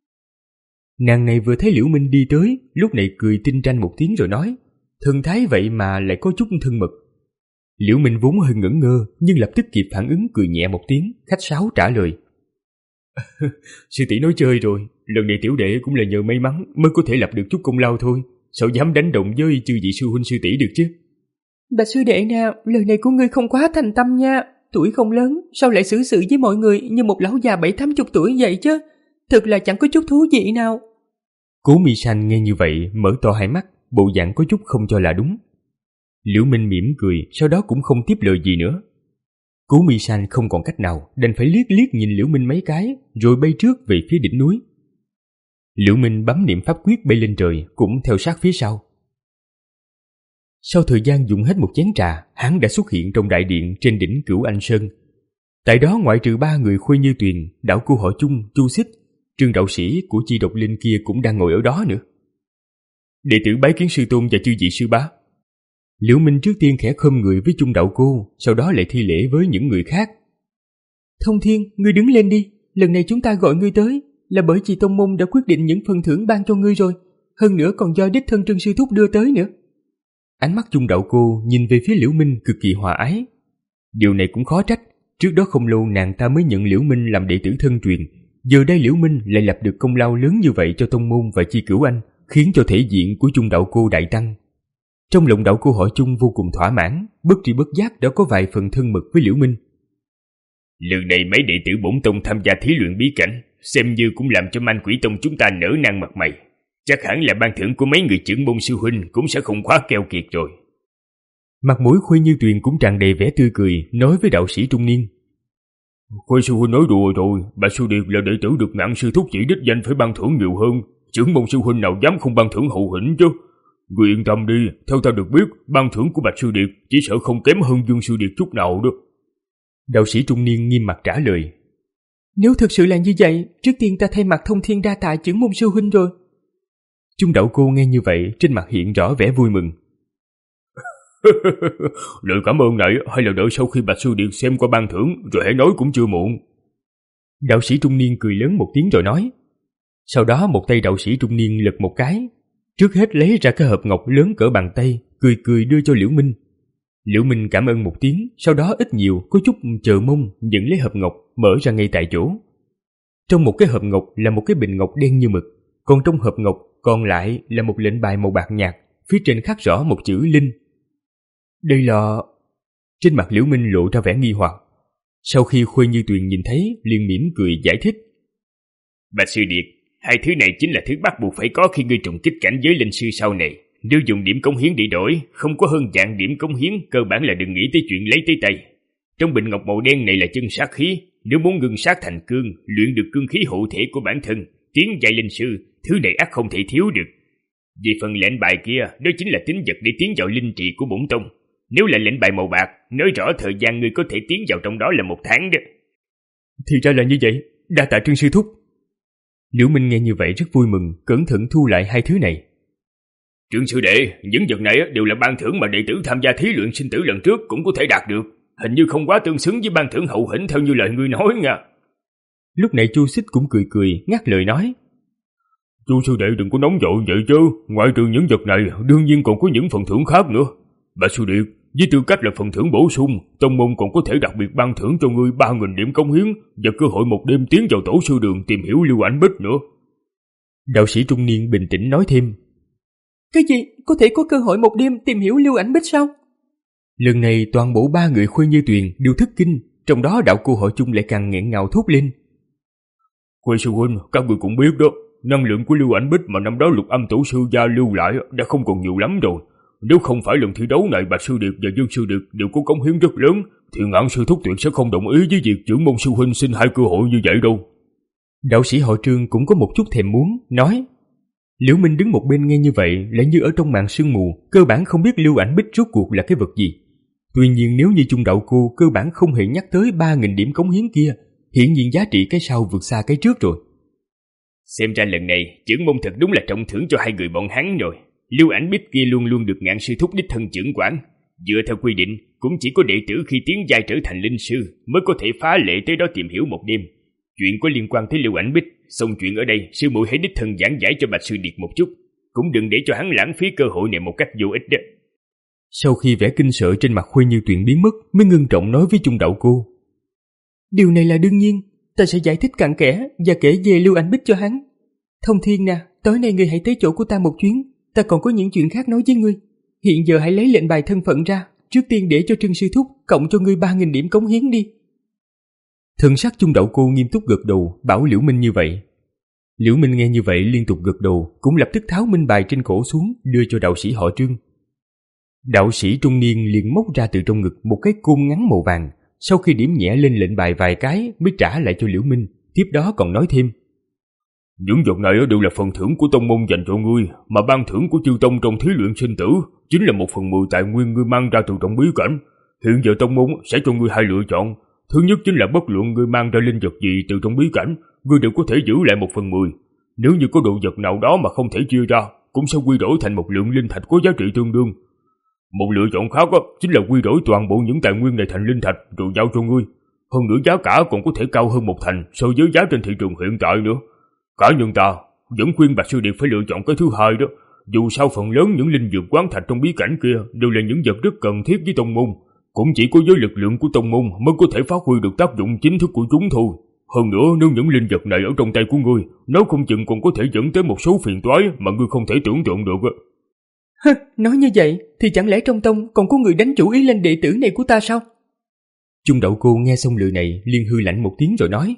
Nàng này vừa thấy Liễu Minh đi tới, lúc này cười tinh tranh một tiếng rồi nói, thần thái vậy mà lại có chút thân mật. Liễu Minh vốn hơi ngẩn ngơ, nhưng lập tức kịp phản ứng cười nhẹ một tiếng, khách sáo trả lời. Sư tỷ nói chơi rồi, lần này tiểu đệ cũng là nhờ may mắn mới có thể lập được chút công lao thôi, sao dám đánh đồng với chư vị sư huynh sư tỷ được chứ. Bạch sư đệ nào, lời này của ngươi không quá thành tâm nha. Tuổi không lớn, sao lại xử sự với mọi người như một lão già bảy tám chục tuổi vậy chứ? Thật là chẳng có chút thú vị nào. Cố Mi San nghe như vậy, mở to hai mắt, bộ dạng có chút không cho là đúng. Liễu Minh mỉm cười, sau đó cũng không tiếp lời gì nữa. Cố Mi San không còn cách nào, đành phải liếc liếc nhìn Liễu Minh mấy cái, rồi bay trước về phía đỉnh núi. Liễu Minh bấm niệm pháp quyết bay lên trời, cũng theo sát phía sau. Sau thời gian dùng hết một chén trà, hắn đã xuất hiện trong đại điện trên đỉnh Cửu Anh Sơn. Tại đó ngoại trừ ba người Khuê Như Tuyền, Đạo Cô Họ Chung, Chu Xích, Trương đạo sĩ của Chi Độc Linh kia cũng đang ngồi ở đó nữa. Đệ tử bái kiến sư tôn và chư vị sư bá. Liễu Minh trước tiên khẽ khom người với Chung Đạo Cô, sau đó lại thi lễ với những người khác. Thông Thiên, ngươi đứng lên đi. Lần này chúng ta gọi ngươi tới là bởi vì tông môn đã quyết định những phần thưởng ban cho ngươi rồi, hơn nữa còn do đích thân Trương sư thúc đưa tới nữa. Ánh mắt Chung Đạo Cô nhìn về phía Liễu Minh cực kỳ hòa ái. Điều này cũng khó trách, trước đó không lâu nàng ta mới nhận Liễu Minh làm đệ tử thân truyền, giờ đây Liễu Minh lại lập được công lao lớn như vậy cho tông môn và Chi Cửu Anh, khiến cho thể diện của Chung Đạo Cô đại tăng. Trong lòng Đạo Cô Họ Chung vô cùng thỏa mãn, bất tri bất giác đã có vài phần thân mật với Liễu Minh. Lần này mấy đệ tử bổn tông tham gia thí luyện bí cảnh, xem như cũng làm cho Man Quỷ Tông chúng ta nở nang mặt mày. Chắc hẳn là ban thưởng của mấy người trưởng môn sư huynh cũng sẽ không quá keo kiệt rồi. Mặt mũi Khuê Như Tuyền cũng tràn đầy vẻ tươi cười, nói với đạo sĩ trung niên. Khuê sư huynh nói đùa rồi, bà sư điệt là đệ tử được Ngạn sư thúc chỉ đích danh phải ban thưởng nhiều hơn, trưởng môn sư huynh nào dám không ban thưởng hậu hĩnh chứ. Người yên tâm đi, theo ta được biết, ban thưởng của Bạch sư điệt chỉ sợ không kém hơn Dương sư điệt chút nào đâu. Đạo sĩ trung niên nghiêm mặt trả lời. Nếu thực sự là như vậy, trước tiên ta thay mặt Thông Thiên đa tạ trưởng môn sư huynh rồi. Chung Đạo Cô nghe như vậy, trên mặt hiện rõ vẻ vui mừng. Lời cảm ơn này hay là đợi sau khi Bạch sư điệt xem qua ban thưởng rồi hãy nói cũng chưa muộn. Đạo sĩ trung niên cười lớn một tiếng rồi nói. Sau đó một tay đạo sĩ trung niên lật một cái, trước hết lấy ra cái hộp ngọc lớn cỡ bàn tay, cười cười đưa cho Liễu Minh. Liễu Minh cảm ơn một tiếng, sau đó ít nhiều có chút chờ mong nhận lấy hộp ngọc, mở ra ngay tại chỗ. Trong một cái hộp ngọc là một cái bình ngọc đen như mực, còn trong hộp ngọc còn lại là một lệnh bài màu bạc nhạt, phía trên khắc rõ một chữ Linh. Đây là... Trên mặt Liễu Minh lộ ra vẻ nghi hoặc. Sau khi Khuê Như Tuyền nhìn thấy, liền mỉm cười giải thích. Bạch sư điệt, hai thứ này chính là thứ bắt buộc phải có khi ngươi trùng kích cảnh giới linh sư sau này. Nếu dùng điểm cống hiến để đổi, không có hơn dạng điểm cống hiến, cơ bản là đừng nghĩ tới chuyện lấy tới tay. Trong bình ngọc màu đen này là chân sát khí, nếu muốn ngưng sát thành cương, luyện được cương khí hộ thể của bản thân, tiến giai linh sư, thứ này ắt không thể thiếu được. Về phần lệnh bài kia, đó chính là tín vật để tiến vào linh trì của bổn tông. Nếu là lệnh bài màu bạc, nói rõ thời gian ngươi có thể tiến vào trong đó là một tháng đó. Thì ra là như vậy, đa tạ Trương sư thúc. Liễu Minh nghe như vậy rất vui mừng, cẩn thận thu lại hai thứ này. Trương sư đệ, những vật này đều là ban thưởng mà đệ tử tham gia thí luyện sinh tử lần trước cũng có thể đạt được. Hình như không quá tương xứng với ban thưởng hậu hĩnh theo như lời ngươi nói nha. Lúc này Chu Xích cũng cười cười, ngắt lời nói. Chu sư đệ đừng có nóng vội vậy chứ, ngoại trừ những vật này, đương nhiên còn có những phần thưởng khác nữa. Bà sư đệ, với tư cách là phần thưởng bổ sung, tông môn còn có thể đặc biệt ban thưởng cho ngươi ba nghìn điểm cống hiến và cơ hội một đêm tiến vào tổ sư đường tìm hiểu Lưu Ảnh Bích nữa. Đạo sĩ trung niên bình tĩnh nói thêm. Cái gì? Có thể có cơ hội một đêm tìm hiểu Lưu Ảnh Bích sao? Lần này toàn bộ ba người Khuê Như Tuyền đều thất kinh, trong đó Đạo Cô Họ Chung lại càng nghẹn ngào thốt lên. Khuê sư huynh, các người cũng biết đó, năng lượng của Lưu Ảnh Bích mà năm đó Lục Âm tổ sư gia lưu lại đã không còn nhiều lắm rồi. Nếu không phải lần thi đấu này Bạch sư điệt và Dương sư điệt đều có cống hiến rất lớn, thì Ngạn sư thúc tuyệt sẽ không đồng ý với việc trưởng môn sư huynh xin hai cơ hội như vậy đâu. Đạo sĩ họ Trương cũng có một chút thèm muốn, nói. Liễu Minh đứng một bên nghe như vậy lại như ở trong màn sương mù, cơ bản không biết Lưu Ảnh Bích rốt cuộc là cái vật gì. Tuy nhiên nếu như Chung Đạo Cô cơ bản không hề nhắc tới ba nghìn điểm cống hiến kia, hiển nhiên giá trị cái sau vượt xa cái trước rồi. Xem ra lần này trưởng môn thật đúng là trọng thưởng cho hai người bọn hắn rồi. Lưu Ảnh Bích kia luôn luôn được Ngạn sư thúc đích thân trưởng quản. Dựa theo quy định, cũng chỉ có đệ tử khi tiến giai trở thành linh sư mới có thể phá lệ tới đó tìm hiểu một đêm. Chuyện có liên quan tới Lưu Ảnh Bích, xong chuyện ở đây, sư muội hãy đích thân giảng giải cho Bạch sư điệt một chút, cũng đừng để cho hắn lãng phí cơ hội này một cách vô ích đó. Sau khi vẻ kinh sợ trên mặt Khuê Như Tuyền biến mất, mới ngưng trọng nói với Chung Đạo Cô. Điều này là đương nhiên, ta sẽ giải thích cặn kẽ và kể về Lưu Ảnh Bích cho hắn. Thông Thiên nè, tối nay ngươi hãy tới chỗ của ta một chuyến, ta còn có những chuyện khác nói với ngươi. Hiện giờ hãy lấy lệnh bài thân phận ra, trước tiên để cho Trương sư thúc cộng cho ngươi ba nghìn điểm cống hiến đi. Thần sắc Chung Đạo Cô nghiêm túc gật đầu, bảo Liễu Minh như vậy. Liễu Minh nghe như vậy liên tục gật đầu, cũng lập tức tháo minh bài trên cổ xuống, đưa cho đạo sĩ họ Trương. Đạo sĩ trung niên liền móc ra từ trong ngực một cái côn ngắn màu vàng, sau khi điểm nhẹ lên lệnh bài vài cái mới trả lại cho Liễu Minh, tiếp đó còn nói thêm. Những vật này đều là phần thưởng của tông môn dành cho ngươi, mà ban thưởng của chư tông trong thí luyện sinh tử chính là một phần mười tài nguyên ngươi mang ra từ trong bí cảnh. Hiện giờ tông môn sẽ cho ngươi hai lựa chọn. Thứ nhất chính là bất luận ngươi mang ra linh vật gì từ trong bí cảnh, ngươi đều có thể giữ lại một phần mười. Nếu như có đồ vật nào đó mà không thể chia ra, cũng sẽ quy đổi thành một lượng linh thạch có giá trị tương đương. Một lựa chọn khác đó, chính là quy đổi toàn bộ những tài nguyên này thành linh thạch rồi giao cho ngươi. Hơn nữa giá cả còn có thể cao hơn một thành so với giá trên thị trường hiện tại nữa. Cá nhân ta vẫn khuyên Bạch Sư Điệt phải lựa chọn cái thứ hai đó. Dù sao phần lớn những linh dược quán thạch trong bí cảnh kia đều là những vật rất cần thiết với tông môn. Cũng chỉ có với lực lượng của tông môn mới có thể phát huy được tác dụng chính thức của chúng thôi. Hơn nữa nếu những linh vật này ở trong tay của ngươi, nếu không chừng còn có thể dẫn tới một số phiền toái mà ngươi không thể tưởng tượng được. Hừ, nói như vậy thì chẳng lẽ trong tông còn có người đánh chủ ý lên đệ tử này của ta sao? Chung Đậu Cô nghe xong lời này liền hư lạnh một tiếng rồi nói.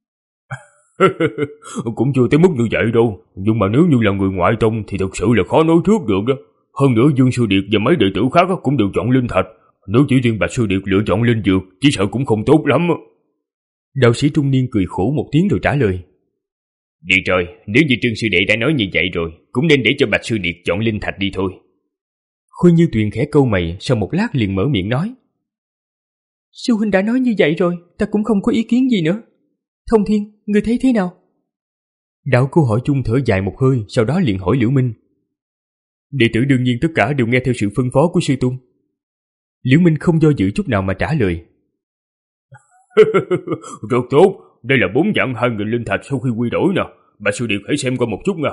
Cũng chưa tới mức như vậy đâu, nhưng mà nếu như là người ngoại tông thì thật sự là khó nói trước được đó. Hơn nữa Dương Sư Điệt và mấy đệ tử khác cũng đều chọn linh thạch. Nếu chỉ riêng Bạch Sư Điệt lựa chọn linh dược, chỉ sợ cũng không tốt lắm. Đạo sĩ trung niên cười khổ một tiếng rồi trả lời. Đi rồi, nếu như Trương Sư Đệ đã nói như vậy rồi, cũng nên để cho Bạch Sư Điệt chọn linh thạch đi thôi. Khôi Như Tuyền khẽ câu mày, sau một lát liền mở miệng nói. Sư huynh đã nói như vậy rồi, ta cũng không có ý kiến gì nữa. Thông Thiên, ngươi thấy thế nào? Đạo Cô hỏi chung thở dài một hơi, sau đó liền hỏi Liễu Minh. Đệ tử đương nhiên tất cả đều nghe theo sự phân phó của sư tôn. Liễu Minh không do dự chút nào mà trả lời. Rất tốt, đây là bốn vạn hai nghìn linh thạch sau khi quy đổi nè. Bạch Sư Điệt hãy xem qua một chút nha.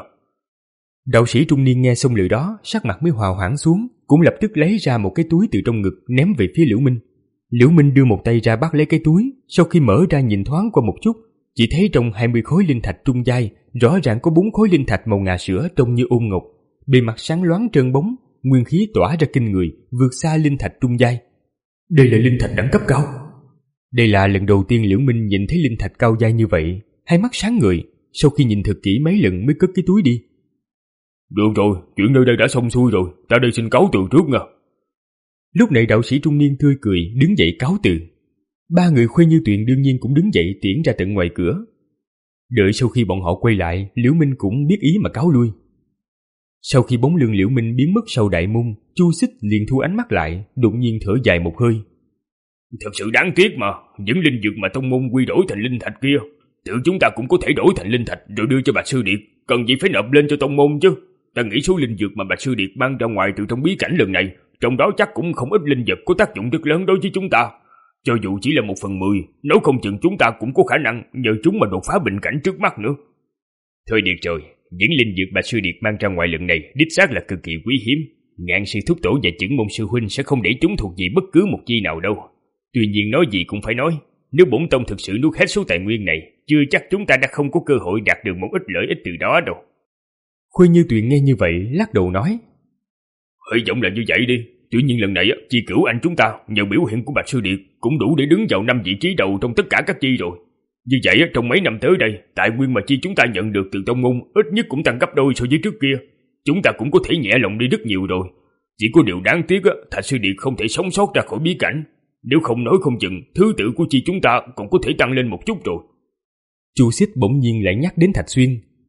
Đạo sĩ trung niên nghe xong lời đó, sắc mặt mới hòa hoãn xuống, cũng lập tức lấy ra một cái túi từ trong ngực ném về phía Liễu Minh. Liễu Minh đưa một tay ra bắt lấy cái túi, sau khi mở ra nhìn thoáng qua một chút, chỉ thấy trong hai mươi khối linh thạch trung giai, rõ ràng có bốn khối linh thạch màu ngà sữa trông như ôn ngọc, bề mặt sáng loáng trơn bóng, nguyên khí tỏa ra kinh người, vượt xa linh thạch trung giai. Đây là linh thạch đẳng cấp cao. Đây là lần đầu tiên Liễu Minh nhìn thấy linh thạch cao giai như vậy, hai mắt sáng ngời, sau khi nhìn thật kỹ mấy lần mới cất cái túi đi. Được rồi, chuyện nơi đây đã xong xuôi rồi, ta đây xin cáo từ trước nha. Lúc này đạo sĩ trung niên tươi cười đứng dậy cáo từ. Ba người Khuê Như Tuyền đương nhiên cũng đứng dậy tiễn ra tận ngoài cửa. Đợi sau khi bọn họ quay lại, Liễu Minh cũng biết ý mà cáo lui. Sau khi bóng lưng Liễu Minh biến mất sau đại môn, Chu Xích liền thu ánh mắt lại, đột nhiên thở dài một hơi. Thật sự đáng tiếc mà, những linh dược mà tông môn quy đổi thành linh thạch kia, tự chúng ta cũng có thể đổi thành linh thạch rồi đưa cho Bạch Sư Điệt, cần gì phải nộp lên cho tông môn chứ. Ta nghĩ số linh dược mà Bạch Sư Điệt mang ra ngoài từ trong bí cảnh lần này, trong đó chắc cũng không ít linh vật có tác dụng rất lớn đối với chúng ta. Cho dù chỉ là một phần mười, nếu không chừng chúng ta cũng có khả năng nhờ chúng mà đột phá bình cảnh trước mắt nữa. Thôi được rồi, những linh dược Bạch Sư Điệt mang ra ngoài lần này đích xác là cực kỳ quý hiếm. Ngạn sư thúc tổ và chưởng môn sư huynh sẽ không để chúng thuộc về bất cứ một chi nào đâu. Tuy nhiên nói gì cũng phải nói, nếu bổn tông thực sự nuốt hết số tài nguyên này, chưa chắc chúng ta đã không có cơ hội đạt được một ít lợi ích từ đó đâu. Khuê Như Tuyền nghe như vậy lắc đầu nói. Hy vọng là như vậy đi. Tuy nhiên lần này chi cửu anh chúng ta nhờ biểu hiện của Bạch Sư Điệt cũng đủ để đứng vào năm vị trí đầu trong tất cả các chi rồi. Như vậy trong mấy năm tới đây, tài nguyên mà chi chúng ta nhận được từ tông môn ít nhất cũng tăng gấp đôi so với trước kia. Chúng ta cũng có thể nhẹ lòng đi rất nhiều rồi. Chỉ có điều đáng tiếc Thạch Sư Điệt không thể sống sót ra khỏi bí cảnh. Nếu không nói không chừng thứ tự của chi chúng ta còn có thể tăng lên một chút rồi. Chu Xích bỗng nhiên lại nhắc đến Thạch Xuyên.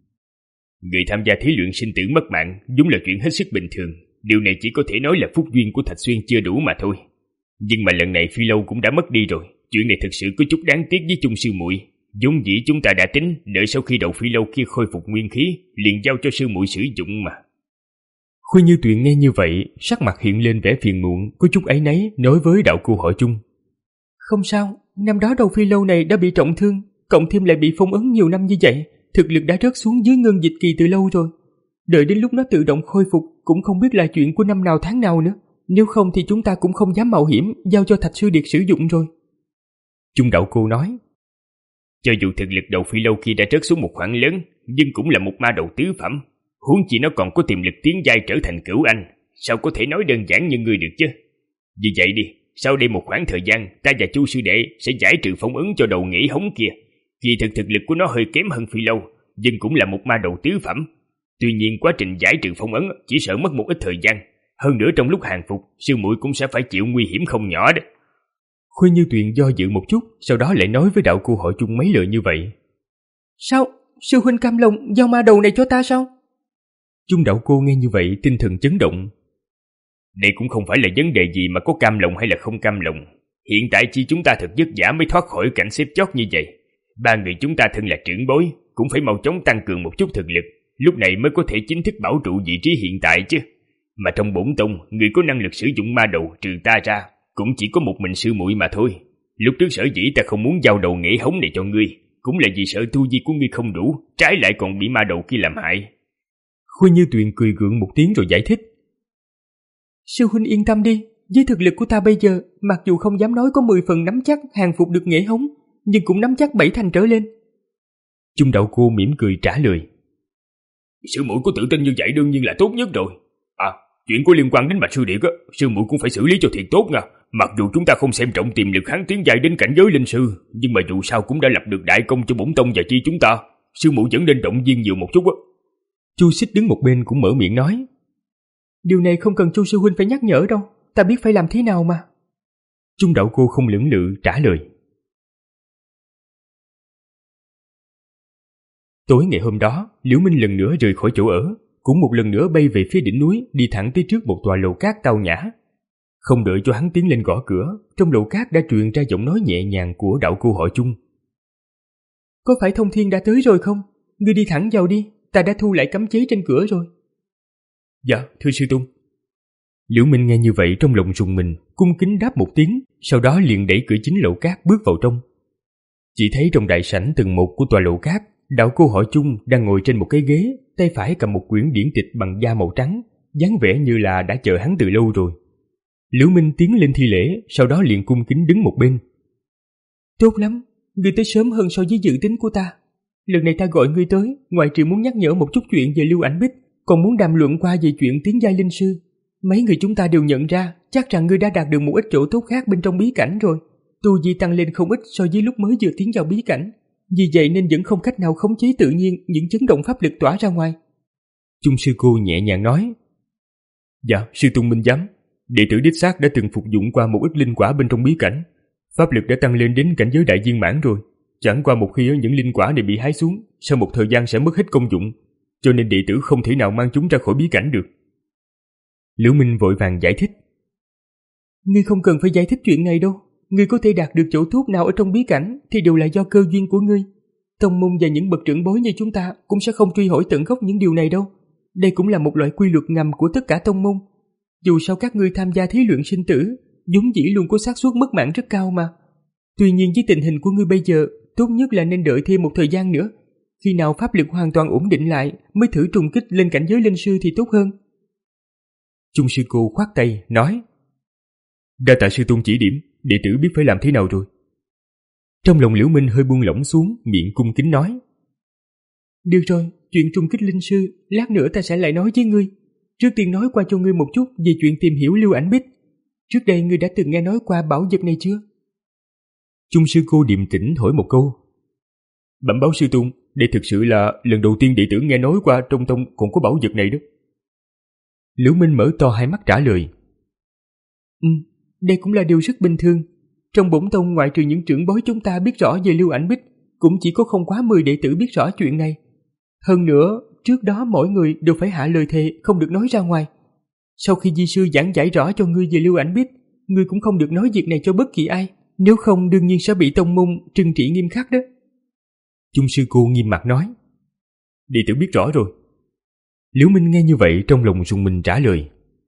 Người tham gia thí luyện sinh tử mất mạng đúng là chuyện hết sức bình thường. Điều này chỉ có thể nói là phúc duyên của Thạch Xuyên chưa đủ mà thôi. Nhưng mà lần này Phi Lâu cũng đã mất đi rồi. Chuyện này thực sự có chút đáng tiếc với Chung sư muội. Vốn dĩ chúng ta đã tính đợi sau khi đầu Phi Lâu kia khôi phục nguyên khí liền giao cho sư muội sử dụng mà. Khuê Như Tuyền nghe như vậy, sắc mặt hiện lên vẻ phiền muộn, có chút áy náy nói với đạo cô hỏi chung. Không sao, năm đó đầu Phi Lâu này đã bị trọng thương, cộng thêm lại bị phong ấn nhiều năm như vậy, thực lực đã rớt xuống dưới ngân dịch kỳ từ lâu rồi. Đợi đến lúc nó tự động khôi phục cũng không biết là chuyện của năm nào tháng nào nữa. Nếu không thì chúng ta cũng không dám mạo hiểm giao cho Thạch Sư Điệt sử dụng rồi. Chung đạo cô nói. Cho dù thực lực đầu Phi Lâu kia đã rớt xuống một khoảng lớn, nhưng cũng là một ma đầu tứ phẩm. Huống chi nó còn có tiềm lực tiến giai trở thành cửu anh, sao có thể nói đơn giản như ngươi được chứ? Vì vậy đi, sau đây một khoảng thời gian, ta và Chu sư đệ sẽ giải trừ phong ấn cho đầu nghĩ hống kia. Kỳ thực thực lực của nó hơi kém hơn Phi Lâu, nhưng cũng là một ma đầu tứ phẩm. Tuy nhiên quá trình giải trừ phong ấn chỉ sợ mất một ít thời gian. Hơn nữa trong lúc hàng phục, sư muội cũng sẽ phải chịu nguy hiểm không nhỏ đó. Khuyên Như Tuyền do dự một chút, sau đó lại nói với đạo cô Hội Chung mấy lời như vậy. Sao? Sư huynh cam lòng giao ma đầu này cho ta sao? Chung đạo cô nghe như vậy tinh thần chấn động. Đây cũng không phải là vấn đề gì mà có cam lòng hay là không cam lòng. Hiện tại chi chúng ta thật vất vả mới thoát khỏi cảnh xếp chót như vậy. Ba người chúng ta thân là trưởng bối, cũng phải mau chóng tăng cường một chút thực lực, lúc này mới có thể chính thức bảo trụ vị trí hiện tại chứ. Mà trong bổn tông, người có năng lực sử dụng ma đầu trừ ta ra cũng chỉ có một mình sư muội mà thôi. Lúc trước sở dĩ ta không muốn giao đầu nghệ hống này cho ngươi, cũng là vì sợ tu vi của ngươi không đủ, trái lại còn bị ma đầu kia làm hại. Khuyên Như Tuyền cười gượng một tiếng rồi giải thích. Sư huynh yên tâm đi, với thực lực của ta bây giờ, mặc dù không dám nói có mười phần nắm chắc hàng phục được nghệ hống, nhưng cũng nắm chắc bảy thành trở lên. Chung đạo cô mỉm cười trả lời. Sư muội có tự tin như vậy đương nhiên là tốt nhất rồi. À, chuyện có liên quan đến Bạch Sư Điệt á, sư muội cũng phải xử lý cho thiệt tốt nha. Mặc dù chúng ta không xem trọng tiềm lực hắn tiến dài đến cảnh giới linh sư, nhưng mà dù sao cũng đã lập được đại công cho bổn tông và chi chúng ta. Sư muội vẫn nên động viên nhiều một chút á. Chu Xích đứng một bên cũng mở miệng nói. Điều này không cần Chu sư huynh phải nhắc nhở đâu, ta biết phải làm thế nào mà. Chung đạo cô không lưỡng lự trả lời. Tối ngày hôm đó, Liễu Minh lần nữa rời khỏi chỗ ở, cũng một lần nữa bay về phía đỉnh núi, đi thẳng tới trước một tòa lầu cát tao nhã. Không đợi cho hắn tiến lên gõ cửa, trong lầu cát đã truyền ra giọng nói nhẹ nhàng của đạo cô Hội Chung. Có phải Thông Thiên đã tới rồi không? Ngươi đi thẳng vào đi, ta đã thu lại cấm chế trên cửa rồi. Dạ, thưa sư tôn. Liễu Minh nghe như vậy trong lòng rùng mình, cung kính đáp một tiếng, sau đó liền đẩy cửa chính lầu cát bước vào trong. Chỉ thấy trong đại sảnh tầng một của tòa lầu cát, đạo cô Hội Chung đang ngồi trên một cái ghế, tay phải cầm một quyển điển tịch bằng da màu trắng, dáng vẻ như là đã chờ hắn từ lâu rồi. Liễu Minh tiến lên thi lễ, sau đó liền cung kính đứng một bên. Tốt lắm, ngươi tới sớm hơn so với dự tính của ta. Lần này ta gọi ngươi tới, ngoài trừ muốn nhắc nhở một chút chuyện về Lưu Ảnh Bích, còn muốn đàm luận qua về chuyện tiến giai linh sư. Mấy người chúng ta đều nhận ra, chắc rằng ngươi đã đạt được một ít chỗ tốt khác bên trong bí cảnh rồi. Tu vi tăng lên không ít so với lúc mới vừa tiến vào bí cảnh. Vì vậy nên vẫn không cách nào khống chế tự nhiên những chấn động pháp lực tỏa ra ngoài. Chung sư cô nhẹ nhàng nói. Dạ, sư tôn minh giám. Đệ tử đích xác đã từng phục dụng qua một ít linh quả bên trong bí cảnh. Pháp lực đã tăng lên đến cảnh giới đại viên mãn rồi. Chẳng qua một khi những linh quả này bị hái xuống, sau một thời gian sẽ mất hết công dụng, cho nên đệ tử không thể nào mang chúng ra khỏi bí cảnh được. Liễu Minh vội vàng giải thích. Ngươi không cần phải giải thích chuyện này đâu. Ngươi có thể đạt được chỗ tốt nào ở trong bí cảnh thì đều là do cơ duyên của ngươi. Tông môn và những bậc trưởng bối như chúng ta cũng sẽ không truy hỏi tận gốc những điều này đâu. Đây cũng là một loại quy luật ngầm của tất cả tông môn. Dù sao các ngươi tham gia thí luyện sinh tử, vốn dĩ luôn có xác suất mất mạng rất cao mà. Tuy nhiên với tình hình của ngươi bây giờ, tốt nhất là nên đợi thêm một thời gian nữa. Khi nào pháp lực hoàn toàn ổn định lại mới thử trùng kích lên cảnh giới linh sư thì tốt hơn. Chung sư cô khoát tay nói. Đa tạ sư tôn chỉ điểm, đệ tử biết phải làm thế nào rồi. Trong lòng Liễu Minh hơi buông lỏng xuống, miệng cung kính nói. Được rồi, chuyện trùng kích linh sư, lát nữa ta sẽ lại nói với ngươi. Trước tiên nói qua cho ngươi một chút về chuyện tìm hiểu Lưu Ảnh Bích. Trước đây ngươi đã từng nghe nói qua bảo vật này chưa? Chung sư cô điềm tĩnh thổi một câu. Bẩm báo sư tôn, đây thực sự là lần đầu tiên đệ tử nghe nói qua trong tông còn có bảo vật này đó. Liễu Minh mở to hai mắt trả lời. Ừ, đây cũng là điều rất bình thường. Trong bổn tông ngoại trừ những trưởng bối chúng ta biết rõ về Lưu Ảnh Bích, cũng chỉ có không quá mười đệ tử biết rõ chuyện này. Hơn nữa, trước đó mỗi người đều phải hạ lời thề không được nói ra ngoài. Sau khi di sư giảng giải rõ cho ngươi về Lưu Ảnh Bích, ngươi cũng không được nói việc này cho bất kỳ ai, nếu không đương nhiên sẽ bị tông môn trừng trị nghiêm khắc đó. Chung sư cô nghiêm mặt nói. Đệ tử biết rõ rồi. Liễu Minh nghe như vậy trong lòng rùng mình trả lời.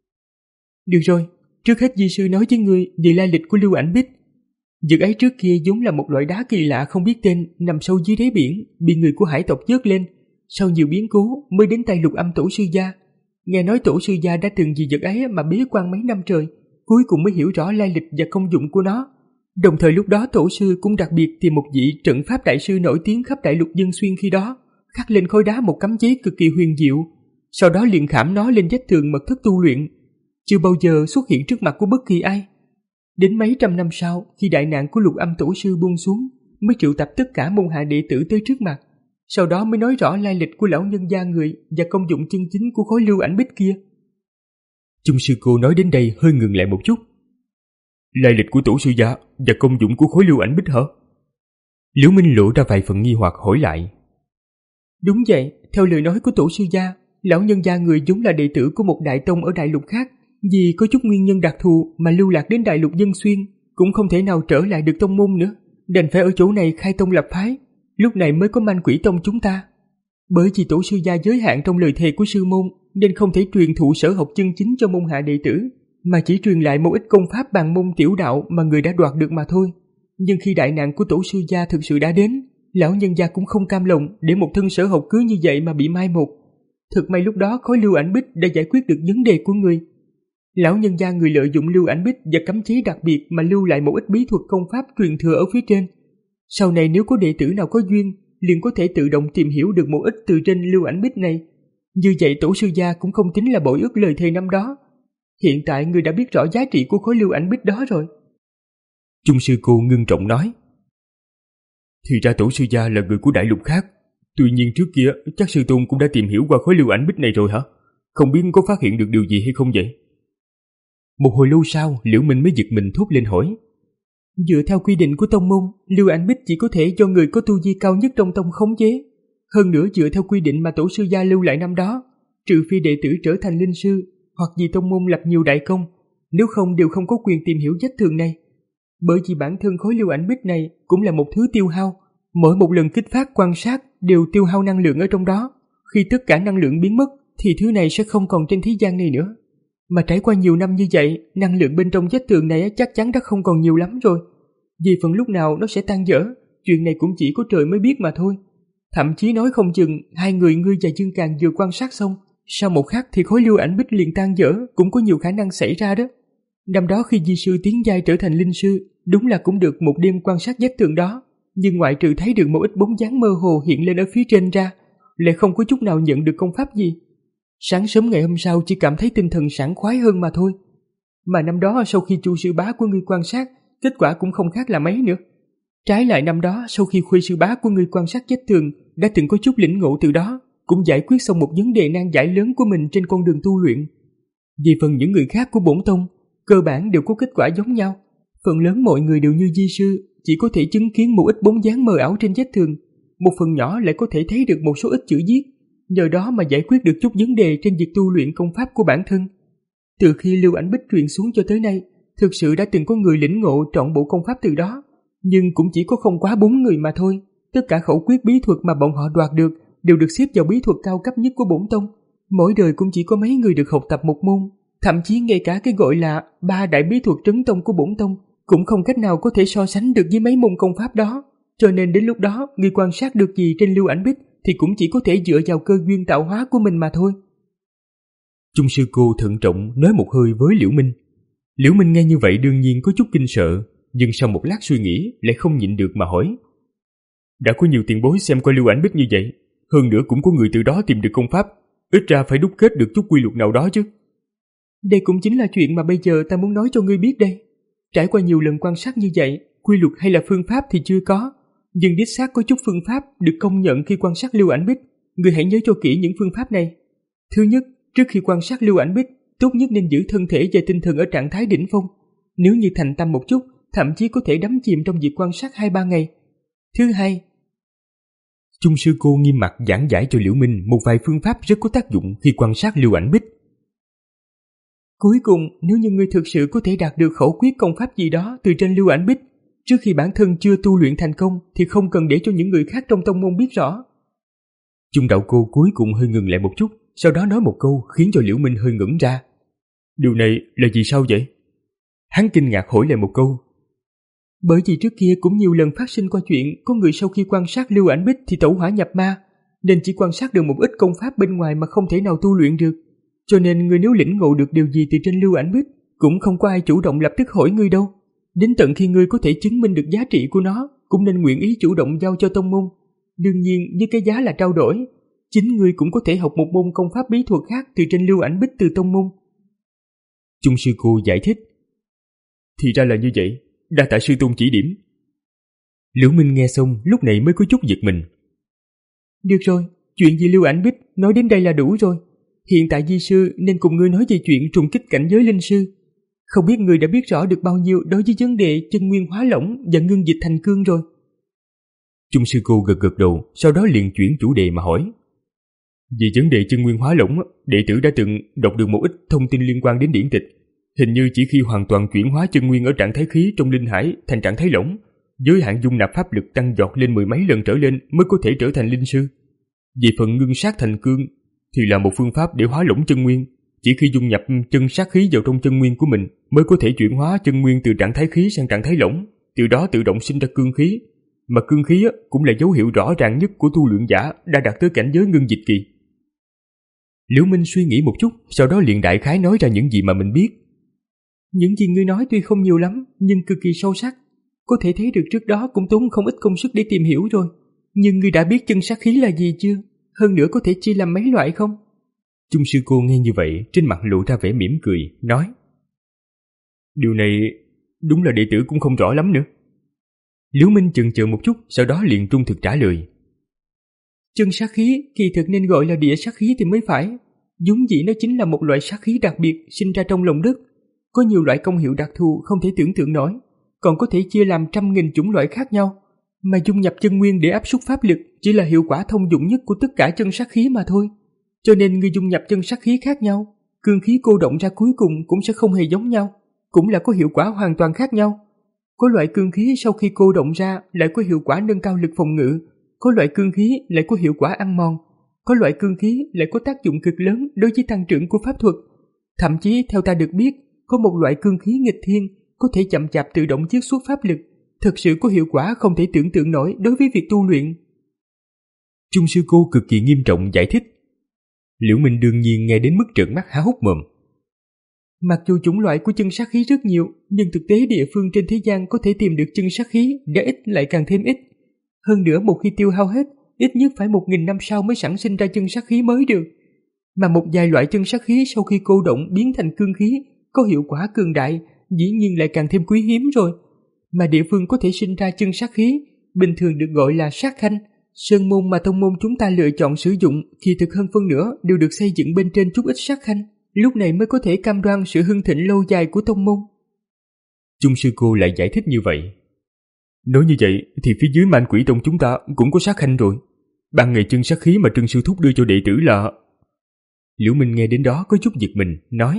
Được rồi, trước hết di sư nói với ngươi về lai lịch của Lưu Ảnh Bích. Vật ấy trước kia vốn là một loại đá kỳ lạ không biết tên nằm sâu dưới đáy biển, bị người của hải tộc vớt lên, sau nhiều biến cố mới đến tay Lục Âm tổ sư gia. Nghe nói tổ sư gia đã từng vì vật ấy mà bế quan mấy năm trời, cuối cùng mới hiểu rõ lai lịch và công dụng của nó. Đồng thời lúc đó tổ sư cũng đặc biệt tìm một vị trận pháp đại sư nổi tiếng khắp đại lục Dân Xuyên khi đó, khắc lên khối đá một cấm chế cực kỳ huyền diệu, sau đó liền khảm nó lên vách tường mật thất tu luyện, chưa bao giờ xuất hiện trước mặt của bất kỳ ai. Đến mấy trăm năm sau, khi đại nạn của Lục Âm tổ sư buông xuống, mới triệu tập tất cả môn hạ đệ tử tới trước mặt, sau đó mới nói rõ lai lịch của lão nhân gia người và công dụng chân chính của khối Lưu Ảnh Bích kia. Chung sư cô nói đến đây hơi ngừng lại một chút. lai lịch của tổ sư gia và công dụng của khối lưu ảnh bích hả? Liễu Minh lộ ra vài phần nghi hoặc hỏi lại. Đúng vậy, theo lời nói của tổ sư gia, lão nhân gia người vốn là đệ tử của một đại tông ở đại lục khác, vì có chút nguyên nhân đặc thù mà lưu lạc đến đại lục Dân Xuyên, cũng không thể nào trở lại được tông môn nữa, đành phải ở chỗ này khai tông lập phái, lúc này mới có Man Quỷ Tông chúng ta. Bởi vì tổ sư gia giới hạn trong lời thề của sư môn, nên không thể truyền thụ sở học chân chính cho môn hạ đệ tử, mà chỉ truyền lại một ít công pháp bàn môn tiểu đạo mà người đã đoạt được mà thôi. Nhưng khi đại nạn của tổ sư gia thực sự đã đến, lão nhân gia cũng không cam lòng để một thân sở học cứ như vậy mà bị mai một. Thật may lúc đó khối lưu ảnh bích đã giải quyết được vấn đề của người. Lão nhân gia người lợi dụng lưu ảnh bích và cấm chế đặc biệt mà lưu lại một ít bí thuật công pháp truyền thừa ở phía trên. Sau này nếu có đệ tử nào có duyên, liền có thể tự động tìm hiểu được một ít từ trên lưu ảnh bích này. Như vậy tổ sư gia cũng không tính là bội ước lời thề năm đó. Hiện tại người đã biết rõ giá trị của khối lưu ảnh bích đó rồi. Chung sư cô ngưng trọng nói. Thì ra tổ sư gia là người của đại lục khác. Tuy nhiên trước kia chắc sư tôn cũng đã tìm hiểu qua khối lưu ảnh bích này rồi hả? Không biết có phát hiện được điều gì hay không vậy? Một hồi lâu sau, Liễu Minh mới giật mình thốt lên hỏi. Dựa theo quy định của tông môn, lưu ảnh bích chỉ có thể do người có tu vi cao nhất trong tông khống chế. Hơn nữa dựa theo quy định mà tổ sư gia lưu lại năm đó, trừ phi đệ tử trở thành linh sư, hoặc vì tông môn lập nhiều đại công, nếu không đều không có quyền tìm hiểu vết thương này. Bởi vì bản thân khối lưu ảnh bích này cũng là một thứ tiêu hao, mỗi một lần kích phát quan sát đều tiêu hao năng lượng ở trong đó. Khi tất cả năng lượng biến mất thì thứ này sẽ không còn trên thế gian này nữa. Mà trải qua nhiều năm như vậy, năng lượng bên trong vết tường này chắc chắn đã không còn nhiều lắm rồi. Vì phần lúc nào nó sẽ tan dở, chuyện này cũng chỉ có trời mới biết mà thôi. Thậm chí nói không chừng hai người ngươi và Dương Càn vừa quan sát xong, sau một khắc thì khối lưu ảnh bích liền tan dở, cũng có nhiều khả năng xảy ra đó. Năm đó khi di sư tiến giai trở thành linh sư, đúng là cũng được một đêm quan sát vết tường đó, nhưng ngoại trừ thấy được một ít bóng dáng mơ hồ hiện lên ở phía trên ra, lại không có chút nào nhận được công pháp gì. Sáng sớm ngày hôm sau chỉ cảm thấy tinh thần sảng khoái hơn mà thôi. Mà năm đó sau khi Chu sư bá của ngươi quan sát, kết quả cũng không khác là mấy nữa. Trái lại năm đó sau khi Khuê sư bá của ngươi quan sát vết tường, đã từng có chút lĩnh ngộ từ đó, cũng giải quyết xong một vấn đề nan giải lớn của mình trên con đường tu luyện. Về phần những người khác của bổn tông, cơ bản đều có kết quả giống nhau. Phần lớn mọi người đều như di sư, chỉ có thể chứng kiến một ít bóng dáng mờ ảo trên vết tường, một phần nhỏ lại có thể thấy được một số ít chữ viết, nhờ đó mà giải quyết được chút vấn đề trên việc tu luyện công pháp của bản thân. Từ khi lưu ảnh bích truyền xuống cho tới nay, thực sự đã từng có người lĩnh ngộ trọn bộ công pháp từ đó, nhưng cũng chỉ có không quá bốn người mà thôi. Tất cả khẩu quyết bí thuật mà bọn họ đoạt được đều được xếp vào bí thuật cao cấp nhất của bổn tông. Mỗi đời cũng chỉ có mấy người được học tập một môn, thậm chí ngay cả cái gọi là ba đại bí thuật trấn tông của bổn tông cũng không cách nào có thể so sánh được với mấy môn công pháp đó. Cho nên đến lúc đó, người quan sát được gì trên lưu ảnh bích thì cũng chỉ có thể dựa vào cơ duyên tạo hóa của mình mà thôi. Chung sư cô thận trọng nói một hơi với Liễu Minh. Liễu Minh nghe như vậy đương nhiên có chút kinh sợ, nhưng sau một lát suy nghĩ lại không nhịn được mà hỏi. Đã có nhiều tiền bối xem qua lưu ảnh bích như vậy, hơn nữa cũng có người từ đó tìm được công pháp, ít ra phải đúc kết được chút quy luật nào đó chứ. Đây cũng chính là chuyện mà bây giờ ta muốn nói cho ngươi biết đây. Trải qua nhiều lần quan sát như vậy, quy luật hay là phương pháp thì chưa có, nhưng đích xác có chút phương pháp được công nhận khi quan sát lưu ảnh bích. Ngươi hãy nhớ cho kỹ những phương pháp này. Thứ nhất, trước khi quan sát lưu ảnh bích, tốt nhất nên giữ thân thể và tinh thần ở trạng thái đỉnh phong. Nếu như thành tâm một chút, thậm chí có thể đắm chìm trong việc quan sát hai ba ngày. Thứ hai, Chung sư cô nghiêm mặt giảng giải cho Liễu Minh một vài phương pháp rất có tác dụng khi quan sát lưu ảnh bích. Cuối cùng, nếu như ngươi thực sự có thể đạt được khẩu quyết công pháp gì đó từ trên lưu ảnh bích, trước khi bản thân chưa tu luyện thành công thì không cần để cho những người khác trong tông môn biết rõ. Chung đạo cô cuối cùng hơi ngừng lại một chút, sau đó nói một câu khiến cho Liễu Minh hơi ngẩn ra. Điều này là gì sao vậy? Hắn kinh ngạc hỏi lại một câu. Bởi vì trước kia cũng nhiều lần phát sinh qua chuyện có người sau khi quan sát lưu ảnh bích thì tẩu hỏa nhập ma, nên chỉ quan sát được một ít công pháp bên ngoài mà không thể nào tu luyện được. Cho nên người nếu lĩnh ngộ được điều gì từ trên lưu ảnh bích, cũng không có ai chủ động lập tức hỏi ngươi đâu. Đến tận khi ngươi có thể chứng minh được giá trị của nó, cũng nên nguyện ý chủ động giao cho tông môn. Đương nhiên với cái giá là trao đổi, chính ngươi cũng có thể học một môn công pháp bí thuật khác từ trên lưu ảnh bích từ tông môn. Chung sư cô giải thích. Thì ra là như vậy, đa tạ sư tôn chỉ điểm. Liễu Minh nghe xong lúc này mới có chút giật mình. Được rồi, chuyện gì lưu ảnh bích nói đến đây là đủ rồi. Hiện tại di sư nên cùng ngươi nói về chuyện trùng kích cảnh giới linh sư. Không biết người đã biết rõ được bao nhiêu đối với vấn đề chân nguyên hóa lỏng và ngưng dịch thành cương rồi. Chung sư cô gật gật đầu, sau đó liền chuyển chủ đề mà hỏi. Về vấn đề chân nguyên hóa lỏng, đệ tử đã từng đọc được một ít thông tin liên quan đến điển tịch. Hình như chỉ khi hoàn toàn chuyển hóa chân nguyên ở trạng thái khí trong linh hải thành trạng thái lỏng, giới hạn dung nạp pháp lực tăng vọt lên mười mấy lần trở lên mới có thể trở thành linh sư. Về phần ngưng sát thành cương thì là một phương pháp để hóa lỏng chân nguyên. Chỉ khi dung nhập chân sát khí vào trong chân nguyên của mình mới có thể chuyển hóa chân nguyên từ trạng thái khí sang trạng thái lỏng, từ đó tự động sinh ra cương khí. Mà cương khí cũng là dấu hiệu rõ ràng nhất của tu luyện giả đã đạt tới cảnh giới ngưng dịch kỳ. Liễu Minh suy nghĩ một chút, sau đó liền đại khái nói ra những gì mà mình biết. Những gì ngươi nói tuy không nhiều lắm, nhưng cực kỳ sâu sắc. Có thể thấy được trước đó cũng tốn không ít công sức để tìm hiểu rồi. Nhưng ngươi đã biết chân sát khí là gì chưa? Hơn nữa có thể chia làm mấy loại không? Chung sư cô nghe như vậy, trên mặt lộ ra vẻ mỉm cười, nói. Điều này đúng là đệ tử cũng không rõ lắm nữa. Liễu Minh chần chờ một chút, sau đó liền trung thực trả lời. Chân sát khí kỳ thực nên gọi là địa sát khí thì mới phải. Vốn dĩ nó chính là một loại sát khí đặc biệt sinh ra trong lòng đất. Có nhiều loại công hiệu đặc thù không thể tưởng tượng nổi, còn có thể chia làm trăm nghìn chủng loại khác nhau. Mà dung nhập chân nguyên để áp suất pháp lực chỉ là hiệu quả thông dụng nhất của tất cả chân sát khí mà thôi. Cho nên người dung nhập chân sát khí khác nhau, cương khí cô động ra cuối cùng cũng sẽ không hề giống nhau, cũng là có hiệu quả hoàn toàn khác nhau. Có loại cương khí sau khi cô động ra lại có hiệu quả nâng cao lực phòng ngự, có loại cương khí lại có hiệu quả ăn mòn, có loại cương khí lại có tác dụng cực lớn đối với tăng trưởng của pháp thuật. Thậm chí theo ta được biết, có một loại cương khí nghịch thiên có thể chậm chạp tự động chiết xuất pháp lực, thực sự có hiệu quả không thể tưởng tượng nổi đối với việc tu luyện. Chung sư cô cực kỳ nghiêm trọng giải thích. Liễu Minh đương nhiên nghe đến mức trợn mắt há hốc mồm. Mặc dù chủng loại của chân sát khí rất nhiều, nhưng thực tế địa phương trên thế gian có thể tìm được chân sát khí đã ít lại càng thêm ít. Hơn nữa một khi tiêu hao hết, ít nhất phải một nghìn năm sau mới sản sinh ra chân sát khí mới được. Mà một vài loại chân sát khí sau khi cô động biến thành cương khí có hiệu quả cường đại, dĩ nhiên lại càng thêm quý hiếm rồi. Mà địa phương có thể sinh ra chân sát khí bình thường được gọi là sát khanh. Sơn môn mà tông môn chúng ta lựa chọn sử dụng kỳ thực hơn phân nửa đều được xây dựng bên trên chút ít sát khanh, lúc này mới có thể cam đoan sự hưng thịnh lâu dài của tông môn. Chung sư cô lại giải thích như vậy. Nói như vậy thì phía dưới Man Quỷ Tông chúng ta cũng có sát khanh rồi. Ban ngày chân sát khí mà Trân sư thúc đưa cho đệ tử là... Liễu Minh nghe đến đó có chút giật mình, nói.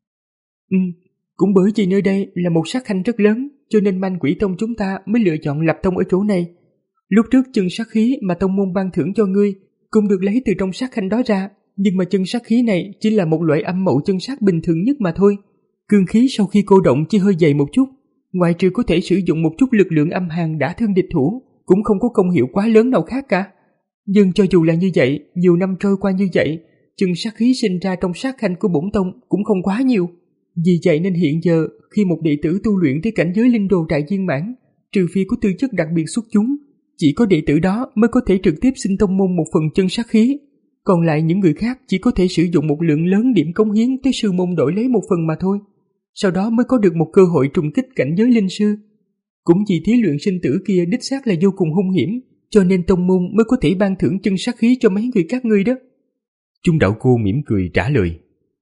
Ừ, cũng bởi vì nơi đây là một sát khanh rất lớn, cho nên Man Quỷ Tông chúng ta mới lựa chọn lập tông ở chỗ này. Lúc trước chân sát khí mà tông môn ban thưởng cho ngươi cũng được lấy từ trong sát khanh đó ra, nhưng mà chân sát khí này chỉ là một loại âm mậu chân sát bình thường nhất mà thôi. Cương khí sau khi cô động chỉ hơi dày một chút, ngoại trừ có thể sử dụng một chút lực lượng âm hàn đả thương địch thủ, cũng không có công hiệu quá lớn nào khác cả. Nhưng cho dù là như vậy, nhiều năm trôi qua như vậy, chân sát khí sinh ra trong sát khanh của bổn tông cũng không quá nhiều. Vì vậy nên hiện giờ, khi một đệ tử tu luyện tới cảnh giới linh đồ đại viên mãn, trừ phi có tư chất đặc biệt xuất chúng, chỉ có đệ tử đó mới có thể trực tiếp xin tông môn một phần chân sát khí. Còn lại những người khác chỉ có thể sử dụng một lượng lớn điểm cống hiến tới sư môn đổi lấy một phần mà thôi. Sau đó mới có được một cơ hội trùng kích cảnh giới linh sư. Cũng vì thí luyện sinh tử kia đích xác là vô cùng hung hiểm, cho nên tông môn mới có thể ban thưởng chân sát khí cho mấy người các ngươi đó. Chung đạo cô mỉm cười trả lời.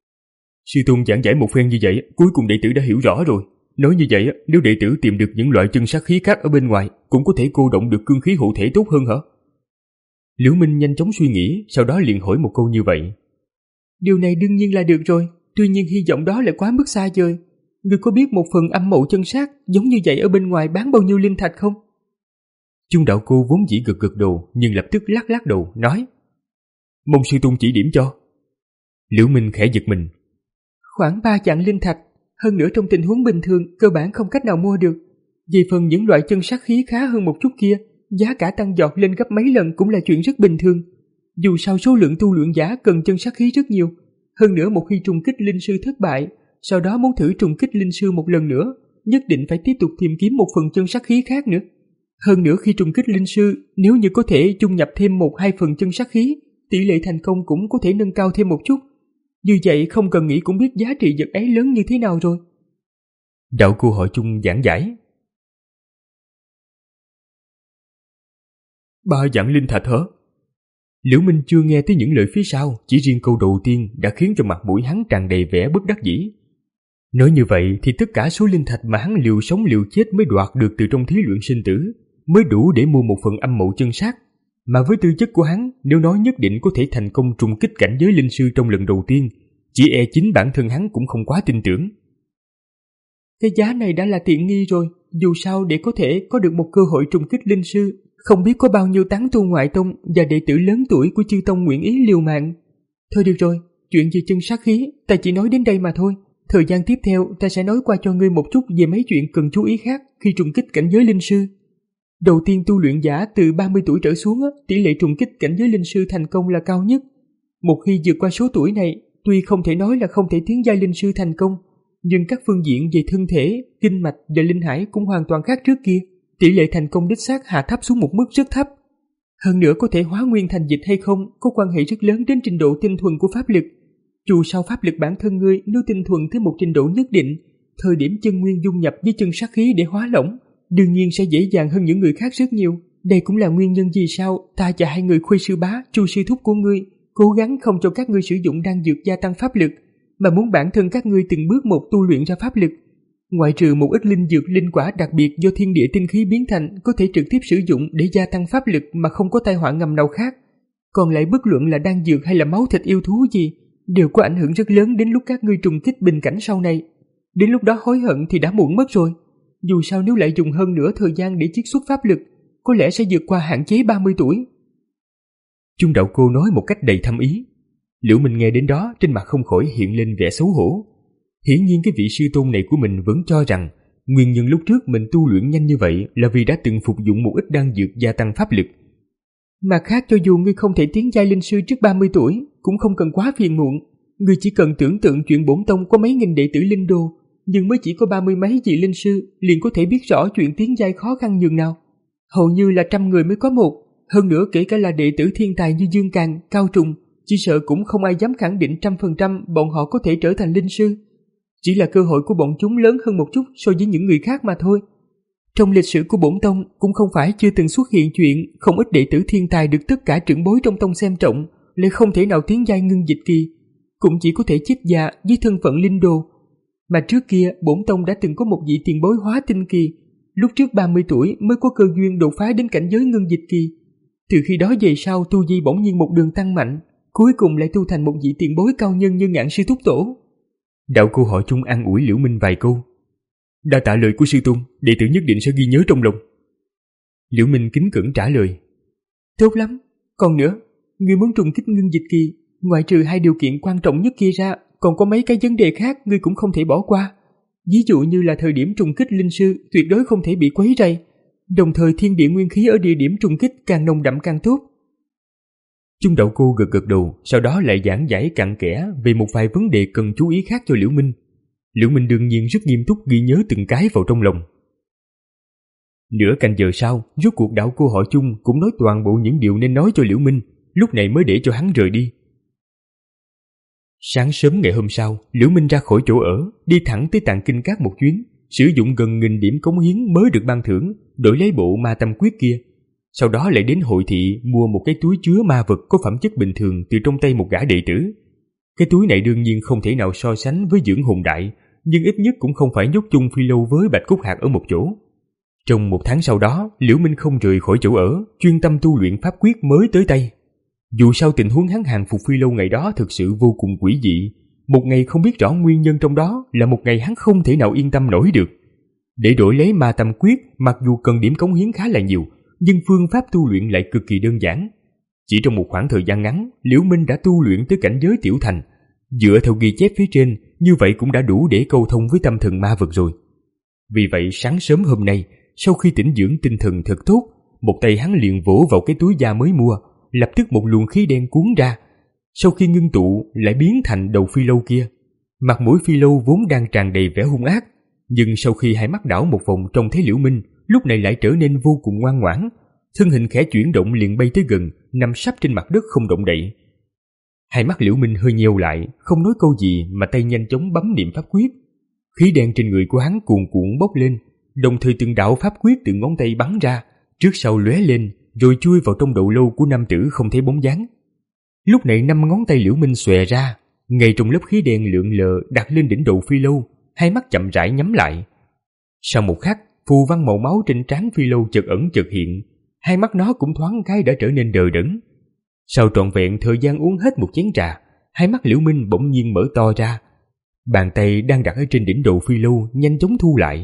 Sư tôn giảng giải một phen như vậy, cuối cùng đệ tử đã hiểu rõ rồi. Nói như vậy, nếu đệ tử tìm được những loại chân sát khí khác ở bên ngoài, cũng có thể cô động được cương khí hộ thể tốt hơn hả? Liễu Minh nhanh chóng suy nghĩ, sau đó liền hỏi một câu như vậy. Điều này đương nhiên là được rồi, tuy nhiên hy vọng đó lại quá mức xa vời. Ngươi có biết một phần âm mậu chân sát giống như vậy ở bên ngoài bán bao nhiêu linh thạch không? Chung đạo cô vốn dĩ gật gật đầu, nhưng lập tức lắc lắc đầu, nói. Mong sư tôn chỉ điểm cho. Liễu Minh khẽ giật mình. Khoảng ba vạn linh thạch, hơn nữa trong tình huống bình thường cơ bản không cách nào mua được. Về phần những loại chân sát khí khá hơn một chút kia, giá cả tăng giọt lên gấp mấy lần cũng là chuyện rất bình thường. Dù sao số lượng tu luyện giả cần chân sát khí rất nhiều, hơn nữa một khi trùng kích linh sư thất bại, sau đó muốn thử trùng kích linh sư một lần nữa, nhất định phải tiếp tục tìm kiếm một phần chân sát khí khác nữa. Hơn nữa khi trùng kích linh sư, nếu như có thể dung nhập thêm một hai phần chân sát khí, tỷ lệ thành công cũng có thể nâng cao thêm một chút. Như vậy không cần nghĩ cũng biết giá trị vật ấy lớn như thế nào rồi. Đạo cô hỏi chung giảng giải. Ba vạn linh thạch hả? Liễu Minh chưa nghe tới những lời phía sau, chỉ riêng câu đầu tiên đã khiến cho mặt mũi hắn tràn đầy vẻ bất đắc dĩ. Nói như vậy thì tất cả số linh thạch mà hắn liều sống liều chết mới đoạt được từ trong thí luyện sinh tử mới đủ để mua một phần âm mộ chân sát. Mà với tư chất của hắn, nếu nói nhất định có thể thành công trùng kích cảnh giới linh sư trong lần đầu tiên, chỉ e chính bản thân hắn cũng không quá tin tưởng. Cái giá này đã là tiện nghi rồi, dù sao để có thể có được một cơ hội trùng kích linh sư, không biết có bao nhiêu tán tu ngoại tông và đệ tử lớn tuổi của chư tông nguyện ý liều mạng. Thôi được rồi, chuyện về chân sát khí, ta chỉ nói đến đây mà thôi. Thời gian tiếp theo ta sẽ nói qua cho ngươi một chút về mấy chuyện cần chú ý khác khi trùng kích cảnh giới linh sư. Đầu tiên, tu luyện giả từ ba mươi tuổi trở xuống, tỷ lệ trùng kích cảnh giới linh sư thành công là cao nhất. Một khi vượt qua số tuổi này, tuy không thể nói là không thể tiến giai linh sư thành công, nhưng các phương diện về thân thể, kinh mạch và linh hải cũng hoàn toàn khác trước kia. Tỷ lệ thành công đích xác hạ thấp xuống một mức rất thấp. Hơn nữa, có thể hóa nguyên thành dịch hay không có quan hệ rất lớn đến trình độ tinh thuần của pháp lực. Dù sao pháp lực bản thân ngươi nếu tinh thuần tới một trình độ nhất định, thời điểm chân nguyên dung nhập với chân sát khí để hóa lỏng, đương nhiên sẽ dễ dàng hơn những người khác rất nhiều. Đây cũng là nguyên nhân vì sao ta và hai người Khuê sư bá, Chu sư thúc của ngươi cố gắng không cho các ngươi sử dụng đan dược gia tăng pháp lực, mà muốn bản thân các ngươi từng bước một tu luyện ra pháp lực. Ngoại trừ một ít linh dược linh quả đặc biệt do thiên địa tinh khí biến thành có thể trực tiếp sử dụng để gia tăng pháp lực mà không có tai họa ngầm nào khác, còn lại bất luận là đan dược hay là máu thịt yêu thú gì đều có ảnh hưởng rất lớn đến lúc các ngươi trùng kích bình cảnh sau này. Đến lúc đó hối hận thì đã muộn mất rồi. Dù sao nếu lại dùng hơn nữa thời gian để chiết xuất pháp lực, có lẽ sẽ vượt qua hạn chế ba mươi tuổi. Chung đạo cô nói một cách đầy thâm ý. Liễu Minh nghe đến đó, trên mặt không khỏi hiện lên vẻ xấu hổ. Hiển nhiên cái vị sư tôn này của mình vẫn cho rằng nguyên nhân lúc trước mình tu luyện nhanh như vậy là vì đã từng phục dụng một ít đan dược gia tăng pháp lực. Mặt khác, cho dù ngươi không thể tiến giai linh sư trước ba mươi tuổi, cũng không cần quá phiền muộn. Ngươi chỉ cần tưởng tượng chuyện bổn tông có mấy nghìn đệ tử linh đồ, nhưng mới chỉ có ba mươi mấy vị linh sư, liền có thể biết rõ chuyện tiến giai khó khăn nhường nào. Hầu như là trăm người mới có một, hơn nữa kể cả là đệ tử thiên tài như Dương Càn, Cao Trùng, chỉ sợ cũng không ai dám khẳng định trăm phần trăm bọn họ có thể trở thành linh sư. Chỉ là cơ hội của bọn chúng lớn hơn một chút so với những người khác mà thôi. Trong lịch sử của bổn tông cũng không phải chưa từng xuất hiện chuyện không ít đệ tử thiên tài được tất cả trưởng bối trong tông xem trọng, lại không thể nào tiến giai ngưng dịch kỳ, cũng chỉ có thể chết già với thân phận linh đồ. Mà trước kia bổn tông đã từng có một vị tiền bối hóa tinh kỳ, lúc trước ba mươi tuổi mới có cơ duyên đột phá đến cảnh giới ngưng dịch kỳ. Từ khi đó về sau tu vi bỗng nhiên một đường tăng mạnh, cuối cùng lại tu thành một vị tiền bối cao nhân như Ngạn sư thúc tổ. Đạo cô hỏi chung an ủi Liễu Minh vài câu. Đa tạ lời của sư tôn, đệ tử nhất định sẽ ghi nhớ trong lòng. Liễu Minh kính cẩn trả lời. Tốt lắm, còn nữa, ngươi muốn trùng kích ngưng dịch kỳ, ngoại trừ hai điều kiện quan trọng nhất kia ra, còn có mấy cái vấn đề khác ngươi cũng không thể bỏ qua. Ví dụ như là thời điểm trùng kích linh sư tuyệt đối không thể bị quấy rầy, đồng thời thiên địa nguyên khí ở địa điểm trùng kích càng nồng đậm càng tốt. Chung đạo cô gật gật đầu, sau đó lại giảng giải cặn kẽ về một vài vấn đề cần chú ý khác cho Liễu Minh. Liễu Minh đương nhiên rất nghiêm túc ghi nhớ từng cái vào trong lòng. Nửa canh giờ sau, rốt cuộc đạo cô họ Chung cũng nói toàn bộ những điều nên nói cho Liễu Minh, lúc này mới để cho hắn rời đi. Sáng sớm ngày hôm sau, Liễu Minh ra khỏi chỗ ở, đi thẳng tới Tạng Kinh Các một chuyến, sử dụng gần nghìn điểm cống hiến mới được ban thưởng, đổi lấy bộ ma tâm quyết kia. Sau đó lại đến hội thị mua một cái túi chứa ma vật có phẩm chất bình thường từ trong tay một gã đệ tử. Cái túi này đương nhiên không thể nào so sánh với dưỡng hồn đại, nhưng ít nhất cũng không phải nhốt chung phi lâu với Bạch Cúc Hạc ở một chỗ. Trong một tháng sau đó, Liễu Minh không rời khỏi chỗ ở, chuyên tâm tu luyện pháp quyết mới tới tay. Dù sao tình huống hắn hàng phục phi lâu ngày đó thực sự vô cùng quỷ dị, một ngày không biết rõ nguyên nhân trong đó là một ngày hắn không thể nào yên tâm nổi được. Để đổi lấy ma tâm quyết, mặc dù cần điểm cống hiến khá là nhiều, nhưng phương pháp tu luyện lại cực kỳ đơn giản. Chỉ trong một khoảng thời gian ngắn, Liễu Minh đã tu luyện tới cảnh giới tiểu thành. Dựa theo ghi chép phía trên, như vậy cũng đã đủ để câu thông với tâm thần ma vật rồi. Vì vậy sáng sớm hôm nay, sau khi tĩnh dưỡng tinh thần thật tốt, một tay hắn liền vỗ vào cái túi da mới mua, lập tức một luồng khí đen cuốn ra. Sau khi ngưng tụ lại biến thành đầu phi lâu kia. Mặt mũi phi lâu vốn đang tràn đầy vẻ hung ác, nhưng sau khi hai mắt đảo một vòng trông thấy Liễu Minh, lúc này lại trở nên vô cùng ngoan ngoãn, thân hình khẽ chuyển động liền bay tới gần, nằm sắp trên mặt đất không động đậy. Hai mắt Liễu Minh hơi nheo lại, không nói câu gì mà tay nhanh chóng bấm niệm pháp quyết. Khí đen trên người của hắn cuồn cuộn bốc lên, đồng thời từng đạo pháp quyết từ ngón tay bắn ra, trước sau lóe lên, rồi chui vào trong đầu lâu của nam tử không thấy bóng dáng. Lúc này năm ngón tay Liễu Minh xòe ra, ngay trong lớp khí đen lượn lờ đặt lên đỉnh đầu phi lâu, hai mắt chậm rãi nhắm lại. Sau một khắc, phù văn màu máu trên trán Phi Lâu chợt ẩn chợt hiện, hai mắt nó cũng thoáng cái đã trở nên đờ đẫn. Sau trọn vẹn thời gian uống hết một chén trà, hai mắt Liễu Minh bỗng nhiên mở to ra. Bàn tay đang đặt ở trên đỉnh đầu Phi Lâu nhanh chóng thu lại.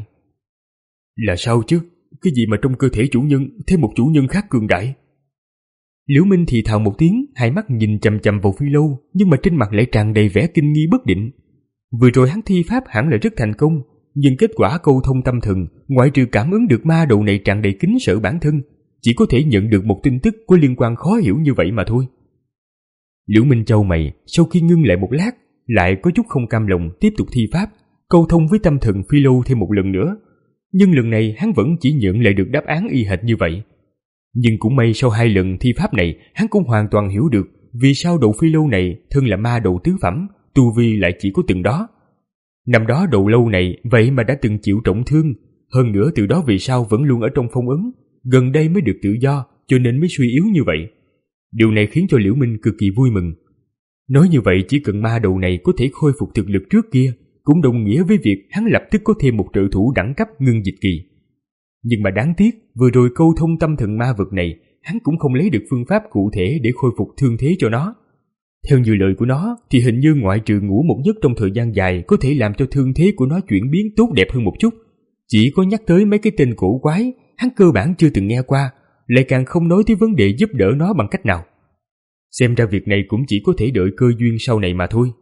Là sao chứ? Cái gì mà trong cơ thể chủ nhân thêm một chủ nhân khác cường đại? Liễu Minh thì thào một tiếng, hai mắt nhìn chằm chằm vào Phi Lâu, nhưng mà trên mặt lại tràn đầy vẻ kinh nghi bất định. Vừa rồi hắn thi pháp hẳn là rất thành công, nhưng kết quả câu thông tâm thần, ngoại trừ cảm ứng được ma đầu này tràn đầy kính sợ bản thân, chỉ có thể nhận được một tin tức có liên quan khó hiểu như vậy mà thôi. Liễu Minh chau mày, sau khi ngưng lại một lát, lại có chút không cam lòng tiếp tục thi pháp, câu thông với tâm thần Phi Lâu thêm một lần nữa. Nhưng lần này hắn vẫn chỉ nhận lại được đáp án y hệt như vậy. Nhưng cũng may sau hai lần thi pháp này, hắn cũng hoàn toàn hiểu được vì sao đầu Phi Lâu này thân là ma đầu tứ phẩm, tu vi lại chỉ có từng đó. Năm đó đầu lâu này vậy mà đã từng chịu trọng thương, hơn nữa từ đó vì sao vẫn luôn ở trong phong ấn, gần đây mới được tự do, cho nên mới suy yếu như vậy. Điều này khiến cho Liễu Minh cực kỳ vui mừng. Nói như vậy, chỉ cần ma đầu này có thể khôi phục thực lực trước kia, cũng đồng nghĩa với việc hắn lập tức có thêm một trợ thủ đẳng cấp ngưng dịch kỳ. Nhưng mà đáng tiếc, vừa rồi câu thông tâm thần ma vực này, hắn cũng không lấy được phương pháp cụ thể để khôi phục thương thế cho nó. Theo như lời của nó, thì hình như ngoại trừ ngủ một giấc trong thời gian dài có thể làm cho thương thế của nó chuyển biến tốt đẹp hơn một chút, chỉ có nhắc tới mấy cái tên cổ quái, hắn cơ bản chưa từng nghe qua, lại càng không nói tới vấn đề giúp đỡ nó bằng cách nào. Xem ra việc này cũng chỉ có thể đợi cơ duyên sau này mà thôi.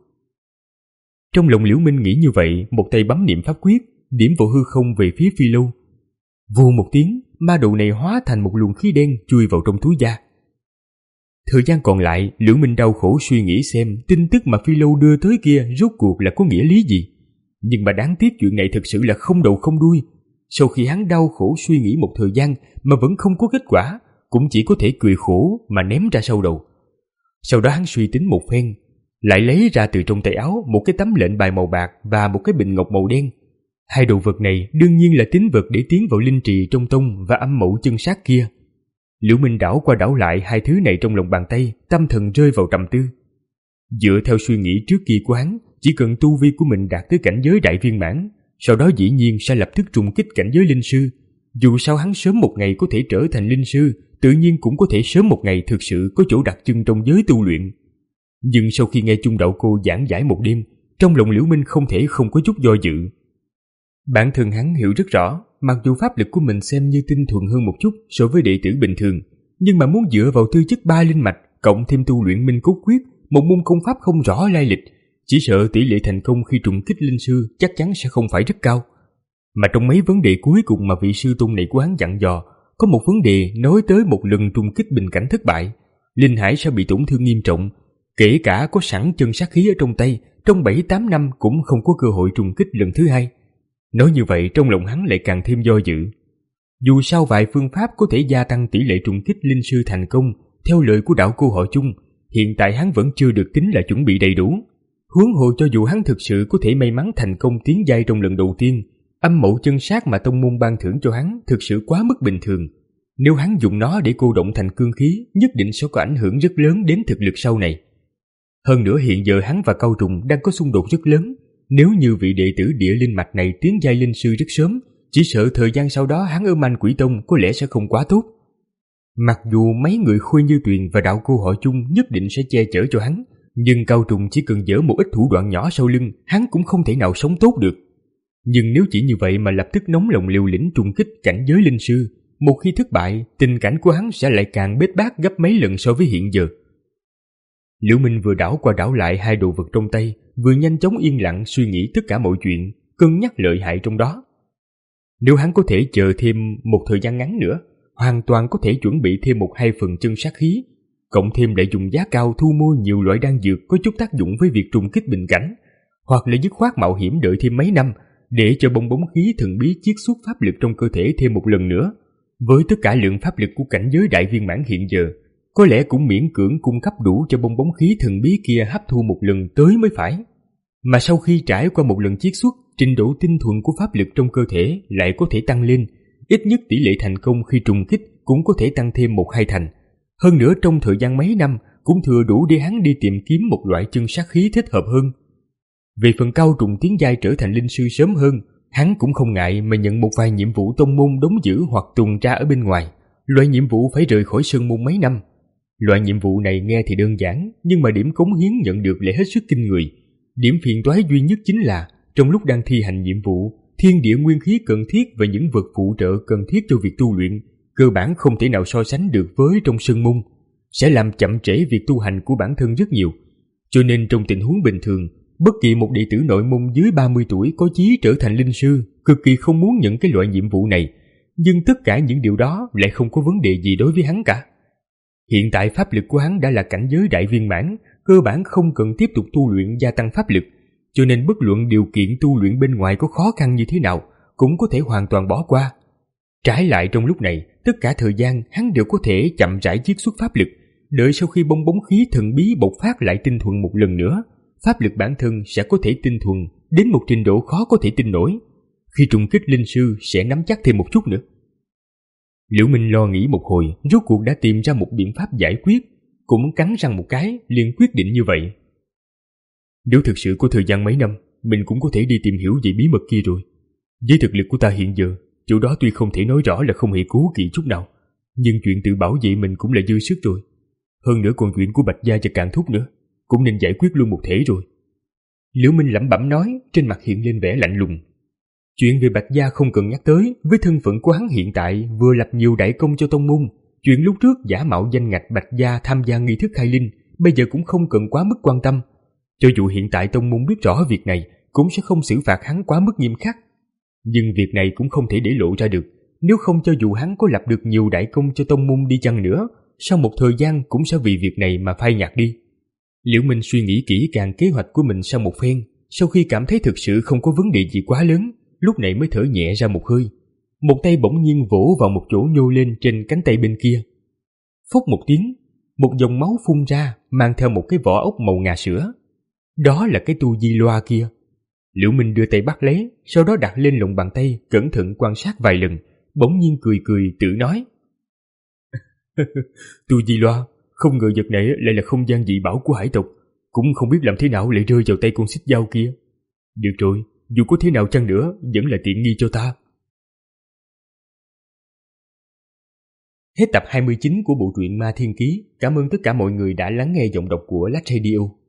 Trong lòng Liễu Minh nghĩ như vậy, một tay bấm niệm pháp quyết, điểm vào hư không về phía Phi Lâu. Vù một tiếng, ma đầu này hóa thành một luồng khí đen chui vào trong túi da. Thời gian còn lại, Liễu Minh đau khổ suy nghĩ xem tin tức mà Phi Lâu đưa tới kia rốt cuộc là có nghĩa lý gì. Nhưng mà đáng tiếc chuyện này thực sự là không đầu không đuôi. Sau khi hắn đau khổ suy nghĩ một thời gian mà vẫn không có kết quả, cũng chỉ có thể cười khổ mà ném ra sau đầu. Sau đó hắn suy tính một phen, lại lấy ra từ trong tay áo một cái tấm lệnh bài màu bạc và một cái bình ngọc màu đen. Hai đồ vật này đương nhiên là tín vật để tiến vào linh trì trong tông và âm mẫu chân sát kia. Liễu Minh đảo qua đảo lại hai thứ này trong lòng bàn tay, tâm thần rơi vào trầm tư. Dựa theo suy nghĩ trước kia của hắn, chỉ cần tu vi của mình đạt tới cảnh giới đại viên mãn, sau đó dĩ nhiên sẽ lập tức trùng kích cảnh giới linh sư. Dù sao hắn sớm một ngày có thể trở thành linh sư, tự nhiên cũng có thể sớm một ngày thực sự có chỗ đặt chân trong giới tu luyện. Nhưng sau khi nghe Chung Đạo Cô giảng giải một đêm, trong lòng Liễu Minh không thể không có chút do dự. Bản thân hắn hiểu rất rõ, mặc dù pháp lực của mình xem như tinh thuần hơn một chút so với đệ tử bình thường, nhưng mà muốn dựa vào tư chất ba linh mạch cộng thêm tu luyện minh cốt quyết, một môn công pháp không rõ lai lịch, chỉ sợ tỷ lệ thành công khi trùng kích linh sư chắc chắn sẽ không phải rất cao. Mà trong mấy vấn đề cuối cùng mà vị sư tôn này của hắn dặn dò, có một vấn đề nói tới một lần trùng kích bình cảnh thất bại, linh hải sẽ bị tổn thương nghiêm trọng, kể cả có sẵn chân sát khí ở trong tay, trong bảy tám năm cũng không có cơ hội trùng kích lần thứ hai. Nói như vậy trong lòng hắn lại càng thêm do dự. Dù sao vài phương pháp có thể gia tăng tỷ lệ trùng kích linh sư thành công, theo lời của đạo cô họ Chung, hiện tại hắn vẫn chưa được tính là chuẩn bị đầy đủ. Huống hồ cho dù hắn thực sự có thể may mắn thành công tiến giai trong lần đầu tiên, âm mẫu chân sát mà tông môn ban thưởng cho hắn thực sự quá mức bình thường. Nếu hắn dùng nó để cô động thành cương khí, nhất định sẽ có ảnh hưởng rất lớn đến thực lực sau này. Hơn nữa hiện giờ hắn và Cao Trùng đang có xung đột rất lớn. Nếu như vị đệ tử địa linh mạch này tiến giai linh sư rất sớm, chỉ sợ thời gian sau đó hắn ở Man Quỷ Tông có lẽ sẽ không quá tốt. Mặc dù mấy người Khôi Như Tuyền và đạo cô họ Chung nhất định sẽ che chở cho hắn, nhưng Cao Trùng chỉ cần dỡ một ít thủ đoạn nhỏ sau lưng, hắn cũng không thể nào sống tốt được. Nhưng nếu chỉ như vậy mà lập tức nóng lòng liều lĩnh trùng kích cảnh giới linh sư, một khi thất bại, tình cảnh của hắn sẽ lại càng bết bát gấp mấy lần so với hiện giờ. Liễu Minh vừa đảo qua đảo lại hai đồ vật trong tay, vừa nhanh chóng yên lặng suy nghĩ tất cả mọi chuyện, cân nhắc lợi hại trong đó. Nếu hắn có thể chờ thêm một thời gian ngắn nữa, hoàn toàn có thể chuẩn bị thêm một hai phần chân sát khí, cộng thêm lại dùng giá cao thu mua nhiều loại đan dược có chút tác dụng với việc trùng kích bình cảnh, hoặc là dứt khoát mạo hiểm đợi thêm mấy năm để cho bong bóng khí thần bí chiết xuất pháp lực trong cơ thể thêm một lần nữa. Với tất cả lượng pháp lực của cảnh giới đại viên mãn hiện giờ, có lẽ cũng miễn cưỡng cung cấp đủ cho bong bóng khí thần bí kia hấp thu một lần tới mới phải. Mà sau khi trải qua một lần chiết xuất, trình độ tinh thuần của pháp lực trong cơ thể lại có thể tăng lên, ít nhất tỷ lệ thành công khi trùng kích cũng có thể tăng thêm một hai thành. Hơn nữa trong thời gian mấy năm cũng thừa đủ để hắn đi tìm kiếm một loại chân sát khí thích hợp hơn. Về phần Cao Trùng tiến giai trở thành linh sư sớm hơn, hắn cũng không ngại mà nhận một vài nhiệm vụ tông môn đóng giữ hoặc tuần tra ở bên ngoài. Loại nhiệm vụ phải rời khỏi sơn môn mấy năm. Loại nhiệm vụ này nghe thì đơn giản, nhưng mà điểm cống hiến nhận được lại hết sức kinh người. Điểm phiền toái duy nhất chính là trong lúc đang thi hành nhiệm vụ, thiên địa nguyên khí cần thiết và những vật phụ trợ cần thiết cho việc tu luyện cơ bản không thể nào so sánh được với trong sơn môn, sẽ làm chậm trễ việc tu hành của bản thân rất nhiều. Cho nên trong tình huống bình thường, bất kỳ một đệ tử nội môn dưới ba mươi tuổi có chí trở thành linh sư cực kỳ không muốn nhận cái loại nhiệm vụ này, nhưng tất cả những điều đó lại không có vấn đề gì đối với hắn cả. Hiện tại pháp lực của hắn đã là cảnh giới đại viên mãn, cơ bản không cần tiếp tục tu luyện gia tăng pháp lực, cho nên bất luận điều kiện tu luyện bên ngoài có khó khăn như thế nào cũng có thể hoàn toàn bỏ qua. Trái lại trong lúc này, tất cả thời gian hắn đều có thể chậm rãi chiết xuất pháp lực, đợi sau khi bong bóng khí thần bí bộc phát lại tinh thuần một lần nữa, pháp lực bản thân sẽ có thể tinh thuần đến một trình độ khó có thể tin nổi. Khi trùng kích linh sư sẽ nắm chắc thêm một chút nữa. Liễu Minh lo nghĩ một hồi, rốt cuộc đã tìm ra một biện pháp giải quyết, cũng cắn răng một cái, liền quyết định như vậy. Nếu thực sự có thời gian mấy năm, mình cũng có thể đi tìm hiểu về bí mật kia rồi. Với thực lực của ta hiện giờ, chỗ đó tuy không thể nói rõ là không hề cố kỵ chút nào, nhưng chuyện tự bảo vệ mình cũng là dư sức rồi. Hơn nữa còn chuyện của Bạch Gia và Càn Thúc nữa, cũng nên giải quyết luôn một thể rồi. Liễu Minh lẩm bẩm nói, trên mặt hiện lên vẻ lạnh lùng. Chuyện về Bạch Gia không cần nhắc tới, với thân phận của hắn hiện tại vừa lập nhiều đại công cho tông môn, chuyện lúc trước giả mạo danh ngạch Bạch Gia tham gia nghi thức khai linh, bây giờ cũng không cần quá mức quan tâm. Cho dù hiện tại tông môn biết rõ việc này, cũng sẽ không xử phạt hắn quá mức nghiêm khắc. Nhưng việc này cũng không thể để lộ ra được, nếu không cho dù hắn có lập được nhiều đại công cho tông môn đi chăng nữa, sau một thời gian cũng sẽ vì việc này mà phai nhạt đi. Liễu Minh suy nghĩ kỹ càng kế hoạch của mình sau một phen, sau khi cảm thấy thực sự không có vấn đề gì quá lớn, lúc này mới thở nhẹ ra một hơi. Một tay bỗng nhiên vỗ vào một chỗ nhô lên trên cánh tay bên kia. Phốc một tiếng, một dòng máu phun ra, mang theo một cái vỏ ốc màu ngà sữa. Đó là cái tu di loa kia. Liễu Minh đưa tay bắt lấy, sau đó đặt lên lòng bàn tay, cẩn thận quan sát vài lần, bỗng nhiên cười cười tự nói. Tu di loa, không ngờ vật này lại là không gian dị bảo của hải tộc, cũng không biết làm thế nào lại rơi vào tay con xích dao kia. Được rồi, dù có thế nào chăng nữa, vẫn là tiện nghi cho ta. Hết tập hai mươi chín của bộ truyện Ma Thiên Ký. Cảm ơn tất cả mọi người đã lắng nghe giọng đọc của Lách Radio.